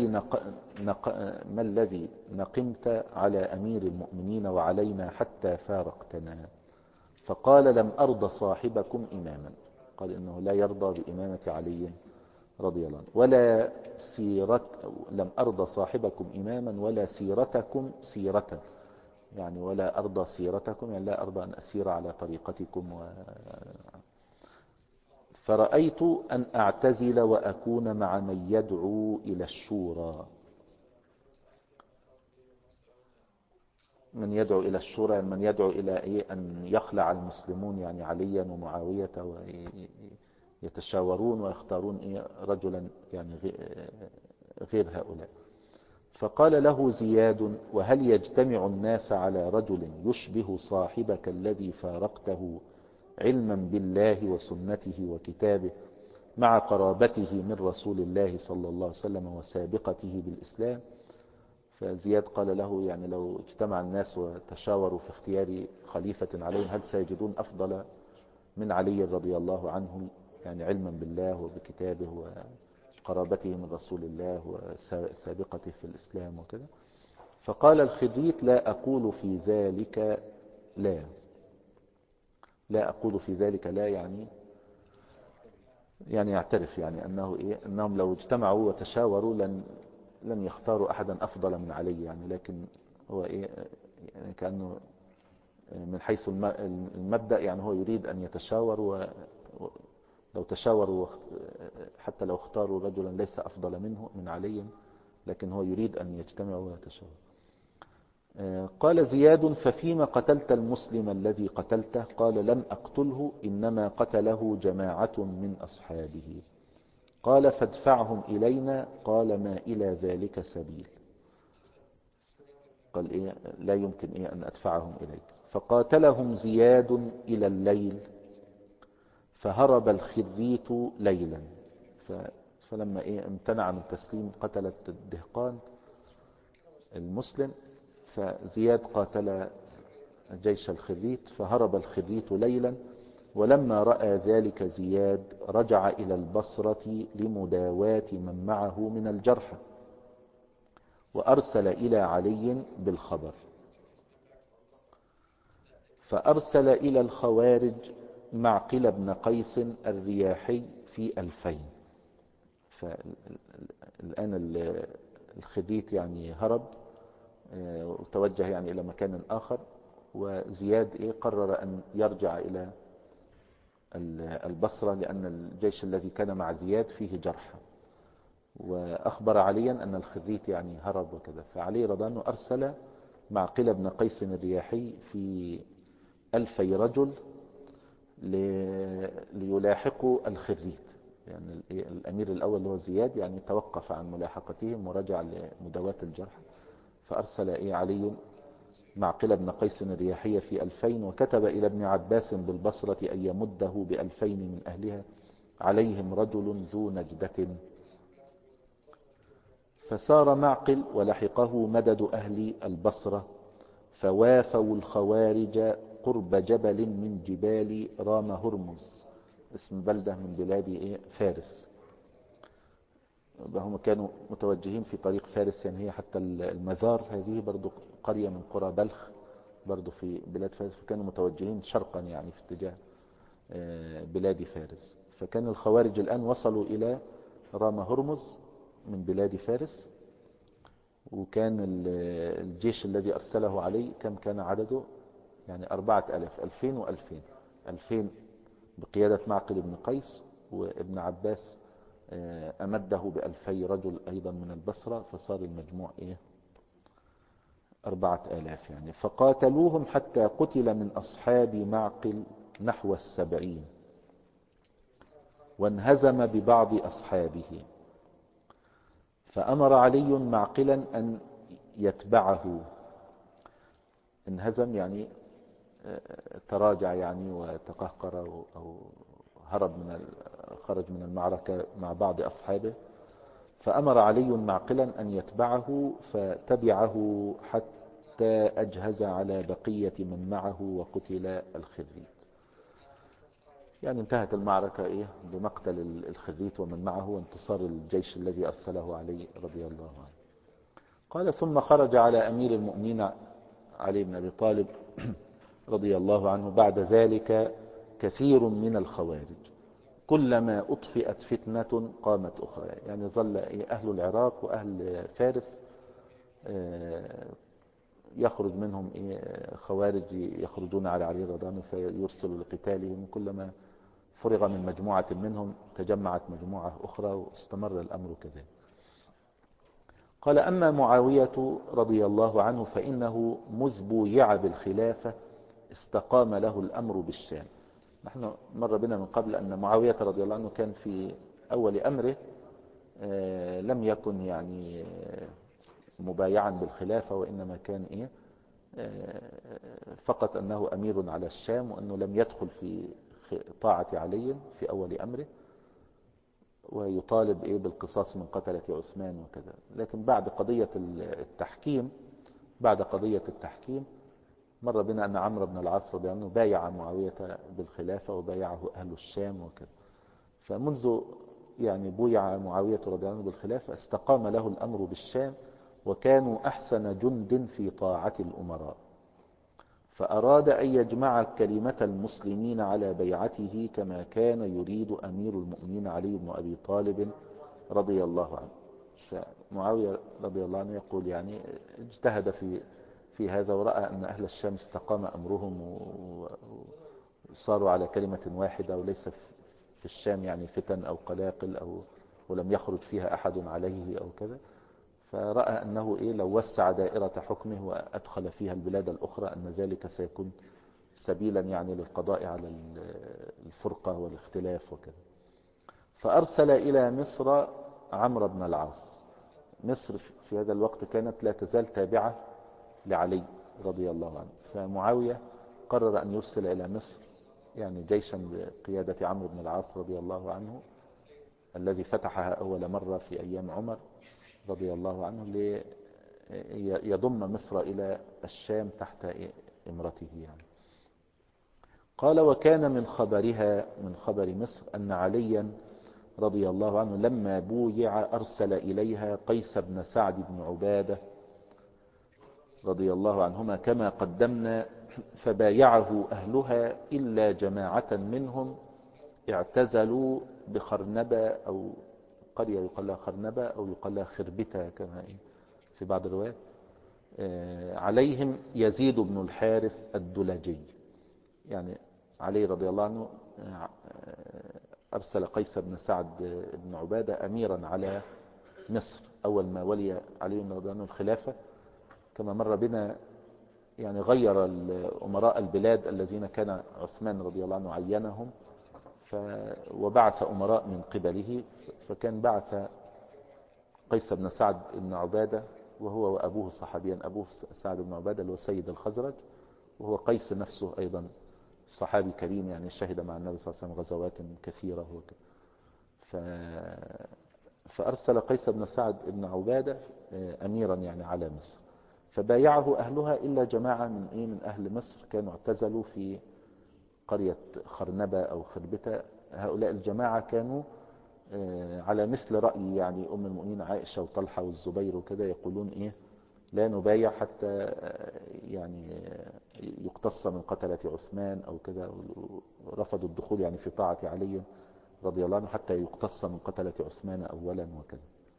الذي نقمت على أمير المؤمنين وعلينا حتى فارقتنا؟ فقال: لم أرض صاحبكم إماما. قال إنه لا يرضى بإمامة علي رضي الله عنه، ولا لم أرضى صاحبكم إماما ولا سيرتكم سيرة، يعني ولا أرضى سيرتكم، يعني لا أرضى أن أسير على طريقتكم فرأيت أن أعتزل وأكون مع من يدعو إلى الشورى. من يدعو إلى الشورى يعني من يدعو إلى أن يخلع المسلمون يعني عليا ومعاوية ويتشاورون ويختارون رجلا يعني غير هؤلاء. فقال له زياد: وهل يجتمع الناس على رجل يشبه صاحبك الذي فارقته علما بالله وسنته وكتابه مع قرابته من رسول الله صلى الله عليه وسلم وسابقته بالإسلام؟ فزياد قال له: يعني لو اجتمع الناس وتشاوروا في اختيار خليفة عليهم هل سيجدون أفضل من علي رضي الله عنه، يعني علما بالله وبكتابه وقرابته من رسول الله وسابقته في الإسلام وكذا؟ فقال الخريت: لا أقول في ذلك لا أقول في ذلك لا، يعني يعترف يعني أنهم لو اجتمعوا وتشاوروا لن يختاروا أحدا أفضل من علي، يعني لكن هو يعني كأنه من حيث المبدأ يعني هو يريد أن يتشاور، ولو تشاوروا حتى لو اختاروا رجلا ليس أفضل منه من علي، لكن هو يريد أن يجتمعوا ويتشاوروا. قال زياد: ففيما قتلت المسلم الذي قتلته؟ قال: لم أقتله، إنما قتله جماعة من أصحابه. قال: فادفعهم إلينا. قال: ما إلى ذلك سبيل. قال: لا يمكن أن أدفعهم إليك. فقاتلهم زياد إلى الليل، فهرب الخريت ليلا. فلما امتنع من تسليم قتلة الدهقان المسلم، فزياد قاتل جيش الخريت، فهرب الخريت ليلا. ولما رأى ذلك زياد رجع إلى البصرة لمداواة من معه من الجرحى، وأرسل إلى علي بالخبر. فأرسل إلى الخوارج معقل بن قيس الرياحي في 2000. فالآن الخريت يعني هرب وتوجه يعني إلى مكان آخر، وزياد قرر أن يرجع إلى البصرة، لأن الجيش الذي كان مع زياد فيه جرحى، وأخبر عليا أن الخريت يعني هرب وكذا. فعلي رضي الله عنه أرسل معقل بن قيس الرياحي في 2000 رجل ليلاحقوا الخريت. يعني الأمير الأول اللي هو زياد يعني توقف عن ملاحقتهم ورجع لمداواة الجرحى، فأرسل علي معقل بن قيس الرياحي في 2000، وكتب إلى ابن عباس بالبصرة أن يمده ب2000 من أهلها عليهم رجل ذو نجدة. فسار معقل ولحقه مدد أهل البصرة، فوافوا الخوارج قرب جبل من جبال رام هرمز، اسم بلدة من بلاد فارس. هم كانوا متوجهين في طريق فارس، يعني هي حتى المزار هذه برضو قرية من قرى بلخ برضو في بلاد فارس، فكانوا متوجهين شرقا يعني في اتجاه بلاد فارس. فكان الخوارج الآن وصلوا إلى رام هرمز من بلاد فارس. وكان الجيش الذي أرسله عليه كان عدده يعني 4000، 2000 و2000. 2000 بقيادة معقل بن قيس، وابن عباس أمده ب2000 رجل أيضا من البصرة، فصار المجموع 4000 يعني. فقاتلوهم حتى قتل من أصحاب معقل نحو 70، وانهزم ببعض أصحابه. فأمر علي معقلا أن يتبعه. انهزم يعني تراجع يعني وتقهقر أو هرب خرج من المعركة مع بعض أصحابه. فأمر علي معقلا أن يتبعه، فتبعه حتى أجهز على بقية من معه وقتل الخريت. يعني انتهت المعركة بمقتل الخريت ومن معه، وانتصار الجيش الذي أرسله علي رضي الله عنه. قال: ثم خرج على أمير المؤمنين علي بن أبي طالب رضي الله عنه بعد ذلك كثير من الخوارج، كلما أطفئت فتنة قامت أخرى. يعني ظل أهل العراق وأهل فارس يخرج منهم خوارج يخرجون على علي رضي الله عنه فيرسلوا لقتالهم. كلما فرغ من مجموعة منهم تجمعت مجموعة أخرى، واستمر الأمر كذلك. قال: أما معاوية رضي الله عنه فإنه مذ بويع بالخلافة استقام له الأمر بالشام. نحن مر بنا من قبل أن معاوية رضي الله عنه كان في أول أمره لم يكن يعني مبايعا بالخلافة، وإنما كان فقط أنه أمير على الشام، وأنه لم يدخل في طاعة علي في أول أمره، ويطالب بالقصاص من قتلة عثمان وكذا. لكن بعد قضية التحكيم مر بنا أن عمرو بن العاص رضي الله عنه بايع معاوية بالخلافة وبايعه أهل الشام وكذا. فمنذ يعني بويع معاوية رضي الله عنه بالخلافة استقام له الأمر بالشام، وكانوا أحسن جند في طاعة الأمراء. فأراد أن يجمع كلمة المسلمين على بيعته كما كان يريد أمير المؤمنين علي بن أبي طالب رضي الله عنه. فمعاوية رضي الله عنه يقول يعني اجتهد في هذا، ورأى أن أهل الشام استقام أمرهم وصاروا على كلمة واحدة، وليس في الشام يعني فتن أو قلاقل ولم يخرج فيها أحد عليه أو كذا. فرأى أنه لو وسع دائرة حكمه وأدخل فيها البلاد الأخرى أن ذلك سيكون سبيلا يعني للقضاء على الفرقة والاختلاف وكذا. فأرسل إلى مصر عمرو بن العاص. مصر في هذا الوقت كانت لا تزال تابعة لعلي رضي الله عنه. فمعاوية قرر أن يرسل إلى مصر يعني جيشا بقيادة عمرو بن العاص رضي الله عنه، الذي فتحها أول مرة في أيام عمر رضي الله عنه، ليضم مصر إلى الشام تحت إمرته يعني. قال: وكان من خبر مصر أن عليا رضي الله عنه لما بويع أرسل إليها قيس بن سعد بن عبادة رضي الله عنهما كما قدمنا، فبايعه أهلها إلا جماعة منهم اعتزلوا بخرنبة، أو قرية يقال لها خرنبة أو يقال لها خربتة كما في بعض الروايات، عليهم يزيد بن الحارث الدلجي. يعني علي رضي الله عنه أرسل قيس بن سعد بن عبادة أميرا على مصر أول ما ولي علي رضي الله عنه الخلافة. كما مر بنا يعني غير أمراء البلاد الذين كان عثمان رضي الله عنه عينهم، وبعث أمراء من قبله. فكان بعث قيس بن سعد بن عبادة، وهو وأبوه صحابيا، أبوه سعد بن عبادة اللي هو سيد الخزرج، وهو قيس نفسه أيضا صحابي كريم يعني شهد مع النبي صلى الله عليه وسلم غزوات كثيرة. فأرسل قيس بن سعد بن عبادة أميرا يعني على مصر، فبايعه أهلها إلا جماعة من أهل مصر كانوا اعتزلوا في قرية خرنبة أو خربتة. هؤلاء الجماعة كانوا على مثل رأي يعني أم المؤمنين عائشة وطلحة والزبير وكده، يقولون إيه لا نبايع حتى يعني يقتص من قتلة عثمان أو كده، رفضوا الدخول يعني في طاعة علي رضي الله عنه حتى يقتص من قتلة عثمان أولا وكذا.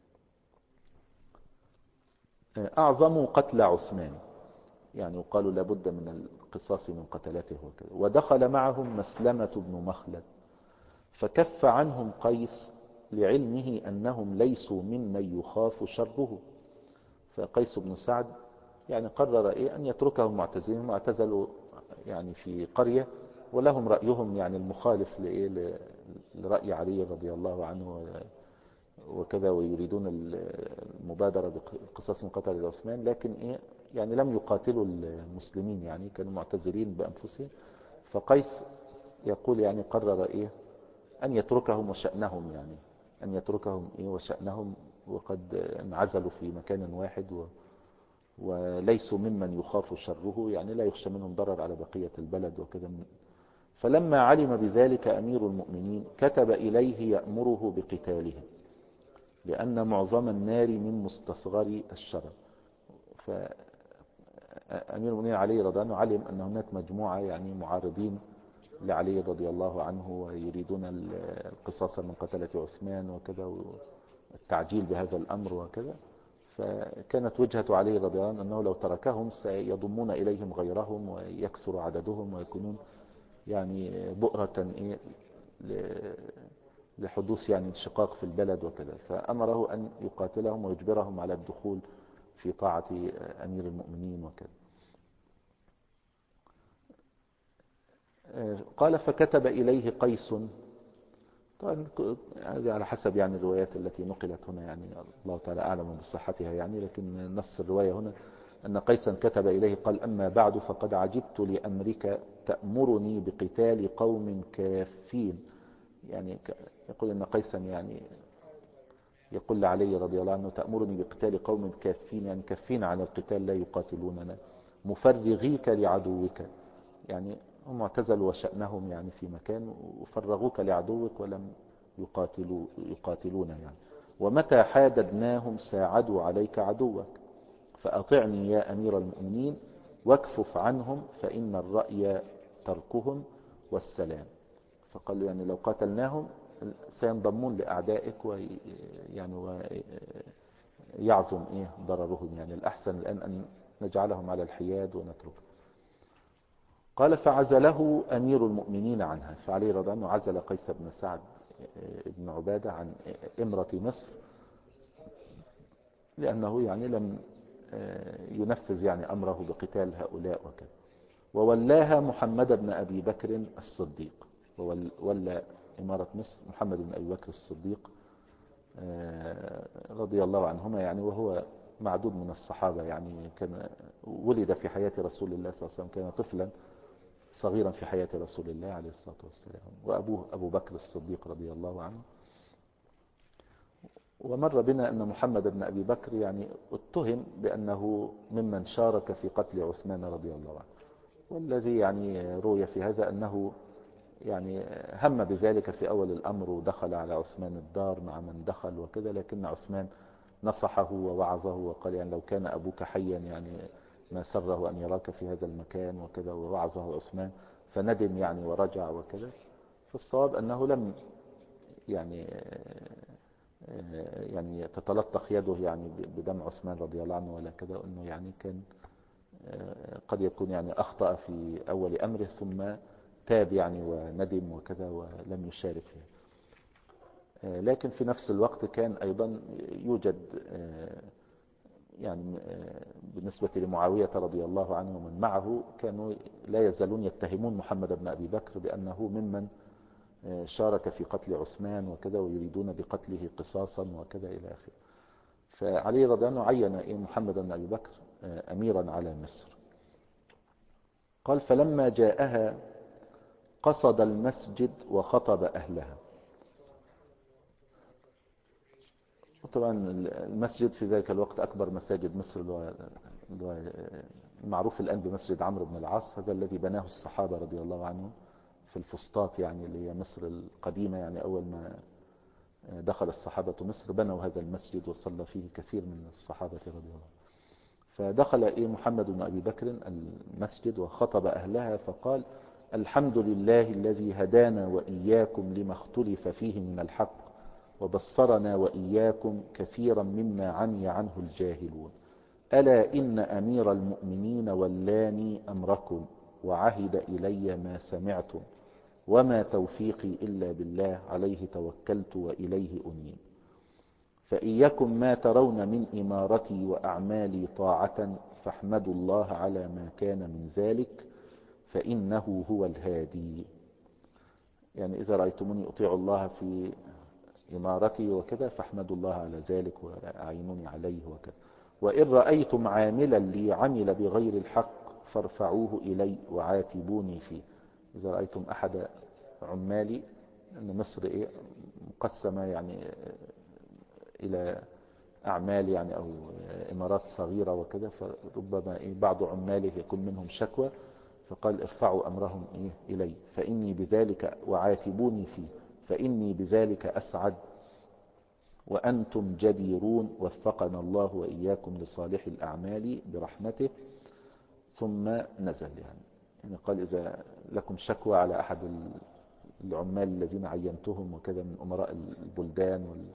أعظم قتل عثمان يعني، وقالوا لابد من القصاص من قتلته وكذا. ودخل معهم مسلمة بن مخلد فكف عنهم قيس لعلمه أنهم ليسوا ممن يخاف شره. فقيس بن سعد يعني قرر إيه أن يتركهم معتزلين، واعتزلوا يعني في قرية ولهم رأيهم يعني المخالف لرأي علي رضي الله عنه وكذا، ويريدون المبادرة بقصاص من قتل عثمان، لكن إيه يعني لم يقاتلوا المسلمين يعني كانوا معتزلين بأنفسهم. فقيس يقول يعني قرر إيه أن يتركهم وشأنهم، يعني أن يتركهم إيه وشأنهم، وقد انعزلوا في مكان واحد وليسوا ممن يخاف شره، يعني لا يخشى منهم ضرر على بقية البلد وكذا. فلما علم بذلك أمير المؤمنين كتب إليه يأمره بقتالهم، لأن معظم النار من مستصغر الشرر. فأمير المؤمنين علي رضي الله عنه علم أن هناك مجموعة يعني معارضين لعلي رضي الله عنه ويريدون القصاص من قتلة عثمان وكذا، والتعجيل بهذا الأمر وكذا. فكانت وجهة علي رضي الله عنه أنه لو تركهم سيضمون إليهم غيرهم ويكثر عددهم ويكونون يعني بؤرة إيه لحدوث يعني انشقاق في البلد وكذا. فأمره أن يقاتلهم ويجبرهم على الدخول في طاعة أمير المؤمنين وكذا. قال فكتب إليه قيس. طبعا هذه على حسب يعني الروايات التي نقلت هنا، يعني الله تعالى أعلم بصحتها يعني، لكن نص الرواية هنا أن قيسا كتب إليه قال أما بعد فقد عجبت لأمرك تأمرني بقتال قوم كافين. يعني يقول أن قيسا يعني يقول لعلي رضي الله عنه تأمرني بقتال قوم كافين، يعني كافين على القتال لا يقاتلوننا، مفرغيك لعدوك، يعني هم اعتزلوا وشأنهم يعني في مكان وفرغوك لعدوك ولم يقاتلون يعني. ومتى حاددناهم ساعدوا عليك عدوك، فأطعني يا أمير المؤمنين واكفف عنهم فإن الرأي تركهم والسلام. فقال له يعني لو قاتلناهم سينضمون لأعدائك ويعني ويعظم إيه ضررهم، يعني الأحسن الآن أن نجعلهم على الحياد ونتركهم. قال فعزله أمير المؤمنين عنها. فعلي رضي الله عنه عزل قيس بن سعد بن عبادة عن إمرة مصر، لأنه يعني لم ينفذ يعني أمره بقتال هؤلاء وكذا. وولاها محمد بن أبي بكر الصديق، وولى إمارة مصر محمد بن أبي بكر الصديق رضي الله عنهما يعني، وهو معدود من الصحابة يعني، كان ولد في حياة رسول الله صلى الله عليه وسلم، كان طفلا صغيرا في حياة رسول الله عليه الصلاة والسلام. وأبوه أبو بكر الصديق رضي الله عنه. ومر بنا أن محمد بن أبي بكر يعني اتهم بأنه ممن شارك في قتل عثمان رضي الله عنه، والذي يعني روي في هذا أنه يعني هم بذلك في أول الأمر ودخل على عثمان الدار مع من دخل وكذا، لكن عثمان نصحه ووعظه وقال يعني لو كان أبوك حيا يعني ما سره أن يراك في هذا المكان وكذا، ووعظه عثمان فندم يعني ورجع وكذا. فالصواب أنه لم يعني يعني تتلطخ يده يعني بدم عثمان رضي الله عنه ولا كذا، أنه يعني كان قد يكون يعني أخطأ في أول أمره ثم تاب يعني وندم وكذا ولم يشارك فيه. لكن في نفس الوقت كان أيضا يوجد يعني بالنسبة لمعاوية رضي الله عنه ومن معه كانوا لا يزالون يتهمون محمد بن أبي بكر بأنه ممن شارك في قتل عثمان وكذا، ويريدون بقتله قصاصا وكذا إلى آخره. فعلي رضي الله عنه عين محمد بن أبي بكر أميرا على مصر. قال فلما جاءها قصد المسجد وخطب أهلها. طبعا المسجد في ذلك الوقت أكبر مساجد مصر، المعروف الآن بمسجد عمرو بن العاص، هذا الذي بناه الصحابة رضي الله عنهم في الفسطاط يعني اللي هي مصر القديمة، يعني أول ما دخل الصحابة مصر بنوا هذا المسجد وصلى فيه كثير من الصحابة رضي الله عنهم. فدخل محمد بن أبي بكر المسجد وخطب أهلها فقال: الحمد لله الذي هدانا وإياكم لما اختلف فيه من الحق وبصرنا وإياكم كثيرا مما عمي عنه الجاهلون. ألا إن أمير المؤمنين ولاني أمركم وعهد إلي ما سمعتم وما توفيقي إلا بالله عليه توكلت وإليه أنيب. فإن يكن ما ترون من إمارتي وأعمالي طاعة فاحمدوا الله على ما كان من ذلك فإنه هو الهادي. يعني إذا رأيتموني أطيع الله في إمارتي وكذا فاحمدوا الله على ذلك وأعينوني عليه وكذا. وإن رأيتم عاملا لي عمل بغير الحق فارفعوه إلي وعاتبوني فيه. إذا رأيتم أحد عمالي، أن مصر مقسمة يعني إلى أعمال يعني أو إمارات صغيرة وكذا، فربما بعض عماله يكون منهم شكوى، فقال: ارفعوا أمرهم إلي فإني بذلك وعاتبوني فيه فإني بذلك أسعد وأنتم جديرون وفقنا الله وإياكم لصالح الأعمال برحمته. ثم نزل يعني قال: إذا لكم شكوى على أحد العمال الذين عينتهم وكذا من أمراء البلدان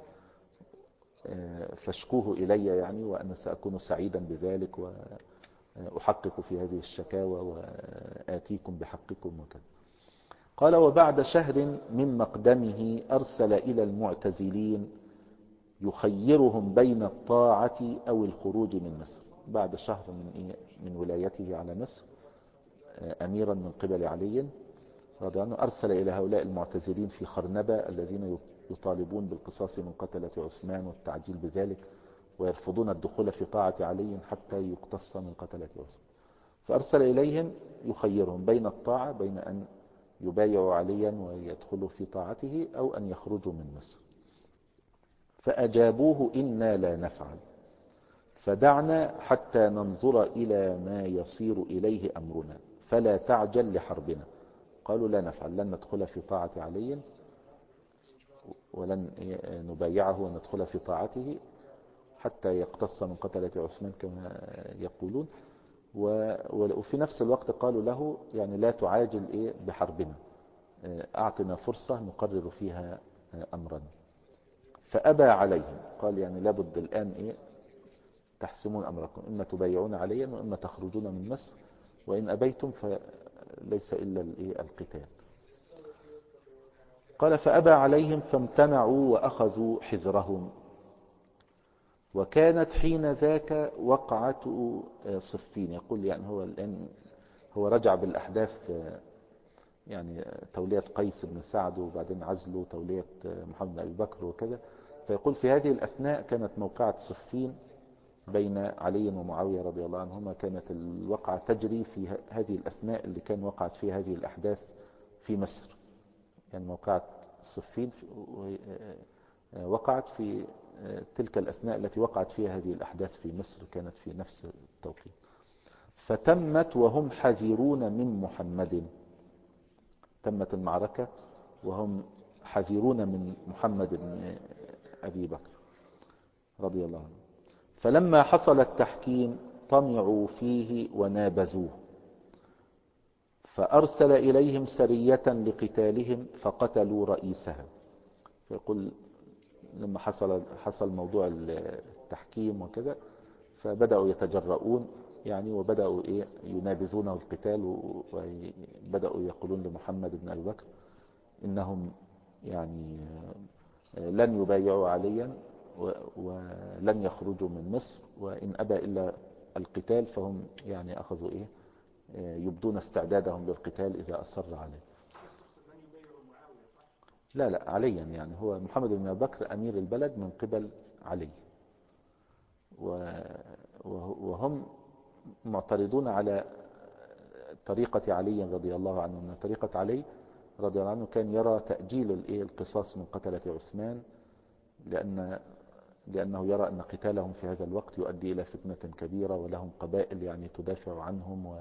فاشكوه إلي يعني، وأنا سأكون سعيدا بذلك وأحقق في هذه الشكاوى وآتيكم بحقكم وكذا. قال: وبعد شهر من مقدمه أرسل إلى المعتزلين يخيرهم بين الطاعة أو الخروج من مصر. بعد شهر من ولايته على مصر أميرا من قبل علي رضي الله عنه، أرسل إلى هؤلاء المعتزلين في خرنبة الذين يطالبون بالقصاص من قتلة عثمان والتعجيل بذلك ويرفضون الدخول في طاعة علي حتى يقتص من قتلة عثمان. فأرسل إليهم يخيرهم بين الطاعة، بين أن يبايعوا عليا ويدخلوا في طاعته أو أن يخرجوا من مصر. فأجابوه: إنا لا نفعل، فدعنا حتى ننظر إلى ما يصير إليه أمرنا فلا تعجل لحربنا. قالوا: لا نفعل، لن ندخل في طاعة علي ولن نبايعه وندخل في طاعته حتى يقتص من قتلة عثمان كما يقولون. وفي نفس الوقت قالوا له: يعني لا تعاجل بحربنا، أعطنا فرصة نقرر فيها أمرنا. فأبى عليهم، قال: يعني لابد الآن تحسمون أمركم، إما تبايعون عليا وإما تخرجون من مصر، وإن أبيتم فليس إلا القتال. قال: فأبى عليهم فامتنعوا وأخذوا حذرهم. وكانت حين ذاك وقعة صفين. يقول يعني هو الآن هو رجع بالأحداث، يعني تولية قيس بن سعد وبعدين عزله تولية محمد بن أبي بكر وكذا. فيقول: في هذه الأثناء كانت موقعة صفين بين علي ومعاوية رضي الله عنهما. كانت الوقعة تجري في هذه الأثناء اللي كان وقعت فيها هذه الأحداث في مصر. يعني موقعة صفين وقعت في تلك الأثناء التي وقعت فيها هذه الأحداث في مصر، كانت في نفس التوقيت. فتمت وهم حذرون من محمد. تمت المعركة وهم حذرون من محمد بن أبي بكر رضي الله عنه. فلما حصل التحكيم طمعوا فيه ونابذوه، فأرسل إليهم سرية لقتالهم فقتلوا رئيسها. فيقول: لما حصل موضوع التحكيم وكذا، فبدأوا يتجرؤون يعني، وبدأوا ينابذونه القتال، وبدأوا يقولون لمحمد بن أبي بكر إنهم يعني لن يبايعوا عليا ولن يخرجوا من مصر، وإن أبى إلا القتال فهم يعني أخذوا يبدون استعدادهم للقتال إذا أصر عليه. لا عليا، يعني هو محمد بن أبي بكر أمير البلد من قبل علي، وهم معترضون على طريقة علي رضي الله عنه. من طريقة علي رضي الله عنه كان يرى تأجيل القصاص من قتلة عثمان، لأنه يرى أن قتالهم في هذا الوقت يؤدي إلى فتنة كبيرة، ولهم قبائل يعني تدافع عنهم،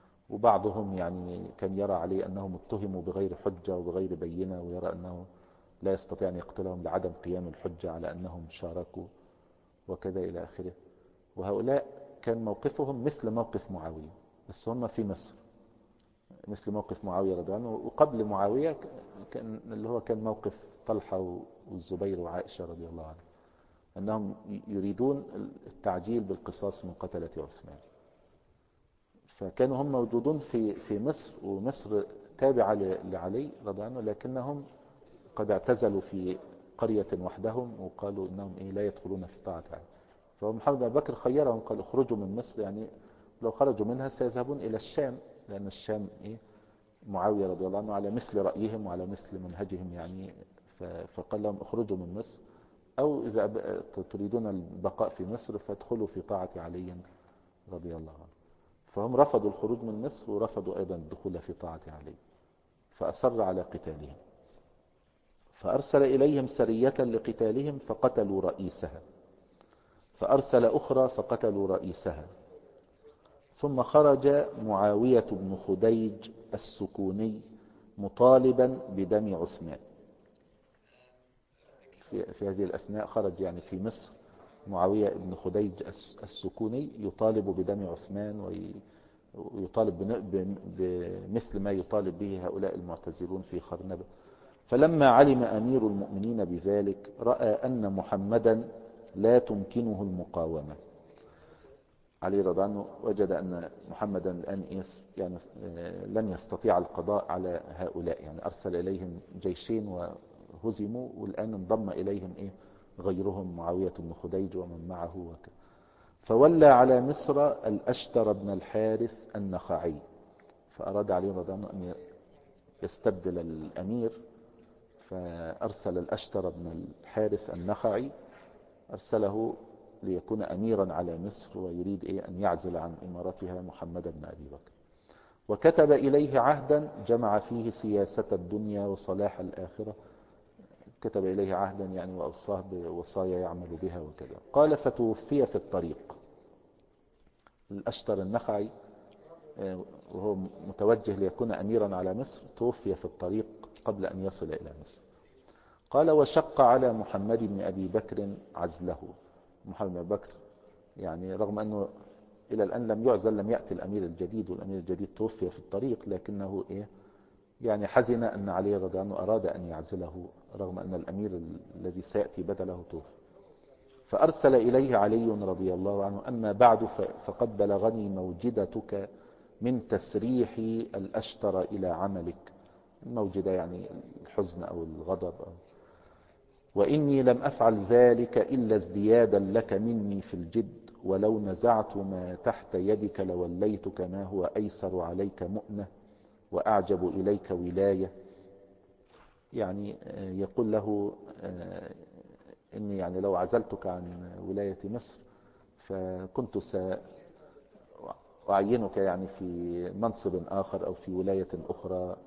وبعضهم يعني كان يرى عليه أنهم اتهموا بغير حجة وبغير بينة، ويرى أنه لا يستطيع أن يقتلهم لعدم قيام الحجة على أنهم شاركوا وكذا إلى آخره. وهؤلاء كان موقفهم مثل موقف معاوية، بس هم في مصر مثل موقف معاوية رضي الله عنه. وقبل معاوية كان اللي هو كان موقف طلحة والزبير وعائشة رضي الله عنه، أنهم يريدون التعجيل بالقصاص من قتلة عثمان. فكانوا هم موجودون في مصر، ومصر تابعة لعلي رضي الله عنه، لكنهم قد اعتزلوا في قرية وحدهم وقالوا إنهم لا يدخلون في طاعة علي. فمحمد بن بكر خيرهم، قال اخرجوا من مصر، يعني لو خرجوا منها سيذهبون إلى الشام، لأن الشام معاوية رضي الله عنه على مثل رأيهم وعلى مثل منهجهم يعني. فقال لهم اخرجوا من مصر، أو إذا تريدون البقاء في مصر فادخلوا في طاعة علي رضي الله عنه. فهم رفضوا الخروج من مصر، ورفضوا أيضا الدخول في طاعة علي، فأصر على قتالهم. فأرسل إليهم سرية لقتالهم فقتلوا رئيسها، فأرسل أخرى فقتلوا رئيسها. ثم خرج معاوية بن خديج السكوني مطالبا بدم عثمان. في هذه الأثناء خرج يعني في مصر معاوية بن خديج السكوني يطالب بدم عثمان، ويطالب بمثل ما يطالب به هؤلاء المعتزلون في خرنبة. فلما علم أمير المؤمنين بذلك رأى أن محمدا لا تمكنه المقاومة. علي رضي الله عنه وجد أن محمدا الآن يعني لن يستطيع القضاء على هؤلاء، يعني أرسل إليهم جيشين وهزموا، والآن انضم إليهم غيرهم معاوية بن خديج ومن معه وكذا. فولى على مصر الأشتر بن الحارث النخعي، فأراد علي رضي الله عنه أن يستبدل الأمير، فأرسل الأشتر بن الحارث النخعي، أرسله ليكون أميرا على مصر، ويريد أن يعزل عن إمارتها محمد بن أبي بكر. وكتب إليه عهدا جمع فيه سياسة الدنيا وصلاح الآخرة. كتب إليه عهدا يعني وأوصاه بوصايا يعمل بها وكذا. قال فتوفي في الطريق. الأشتر النخعي وهو متوجه ليكون أميرا على مصر توفي في الطريق قبل أن يصل إلى مصر. قال وشق على محمد بن أبي بكر عزله. محمد بن أبي بكر يعني رغم أنه إلى الآن لم يعزل، لم يأتي الأمير الجديد، والأمير الجديد توفي في الطريق، لكنه يعني حزن أن علي رضي الله عنه أراد أن يعزله رغم أن الأمير الذي سيأتي بدله توفي. فأرسل إليه علي رضي الله عنه أما بعد فقد بلغني موجدتك من تسريح الأشتر إلى عملك. الموجدة يعني الحزن أو الغضب وإني لم أفعل ذلك إلا ازديادا لك مني في الجد، ولو نزعت ما تحت يدك لوليتك ما هو أيسر عليك مؤنة وأعجب إليك ولاية. يعني يقول له إني يعني لو عزلتك عن ولاية مصر فكنت سأعينك يعني في منصب آخر أو في ولاية أخرى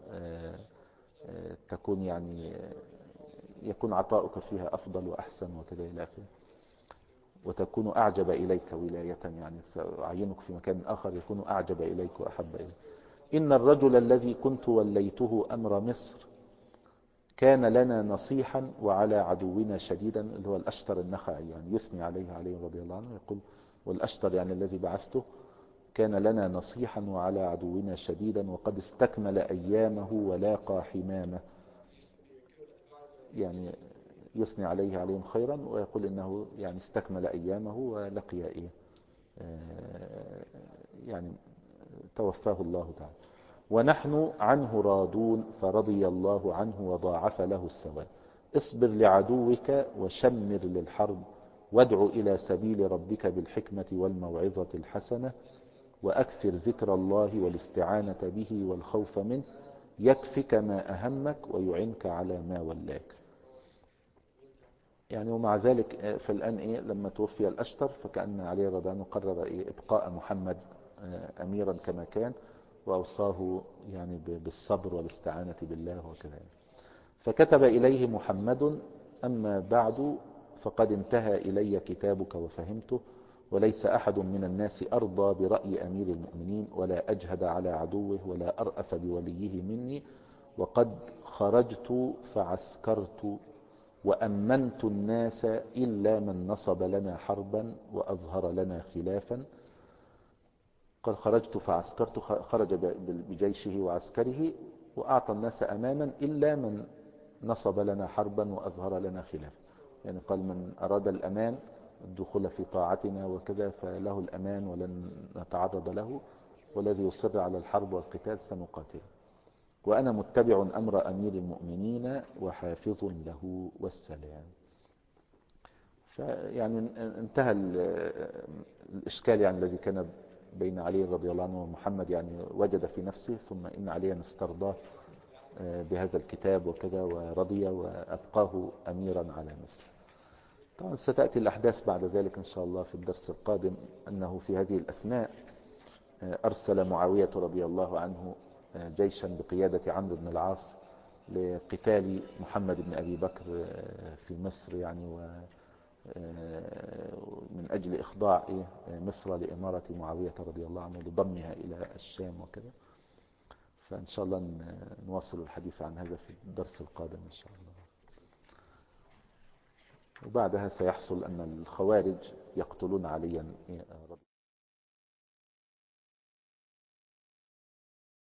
تكون يعني يكون عطاؤك فيها أفضل وأحسن وكذا إلى آخره، وتكون أعجب إليك ولاية، يعني سأعينك في مكان آخر يكون أعجب إليك وأحب إليك. إن الرجل الذي كنت وليته أمر مصر كان لنا نصيحا وعلى عدونا شديدا، اللي هو الأشتر النخعي، يعني يثني عليه رضي الله عنه، يقول والأشتر يعني الذي بعثته كان لنا نصيحا وعلى عدونا شديدا وقد استكمل أيامه ولاقى حمامه. يعني يثني عليهم خيرا، ويقول إنه يعني استكمل أيامه ولقي يعني توفاه الله تعالى. ونحن عنه رادون فرضي الله عنه وضاعف له الثواب. اصبر لعدوك وشمر للحرب وادع إلى سبيل ربك بالحكمة والموعظة الحسنة وأكثر ذكر الله والاستعانة به والخوف منه يكفك ما أهمك ويعنك على ما ولاك. يعني ومع ذلك فالآن لما توفي الأشتر فكأن علي رضي الله عنه قرر إبقاء محمد أميرا كما كان، وأوصاه يعني بالصبر والاستعانة بالله وكذا. فكتب إليه محمد أما بعد فقد انتهى إلي كتابك وفهمته، وليس أحد من الناس أرضى برأي أمير المؤمنين ولا أجهد على عدوه ولا أرأف بوليه مني، وقد خرجت فعسكرت وأمنت الناس إلا من نصب لنا حربا وأظهر لنا خلافا. قال خرجت فعسكرت، خرج بجيشه وعسكره وأعطى الناس أمانا إلا من نصب لنا حربا وأظهر لنا خلافا. يعني قال من أراد الأمان الدخول في طاعتنا وكذا فله الأمان ولن نتعرض له، والذي يصر على الحرب والقتال سنقاتله، وأنا متبع أمر أمير المؤمنين وحافظ له والسلام. فيعني انتهى الإشكال يعني الذي كان بين علي رضي الله عنه ومحمد، يعني وجد في نفسه، ثم إن عليا استرضاه بهذا الكتاب وكذا ورضي وأبقاه أميرا على مصر. طبعا ستأتي الأحداث بعد ذلك إن شاء الله في الدرس القادم، أنه في هذه الأثناء أرسل معاوية رضي الله عنه جيشا بقيادة عمرو بن العاص لقتال محمد بن أبي بكر في مصر، يعني من أجل إخضاع مصر لإمارة معاوية رضي الله عنه لضمها إلى الشام وكذا. فإن شاء الله نواصل الحديث عن هذا في الدرس القادم إن شاء الله. وبعدها سيحصل أن الخوارج يقتلون عليا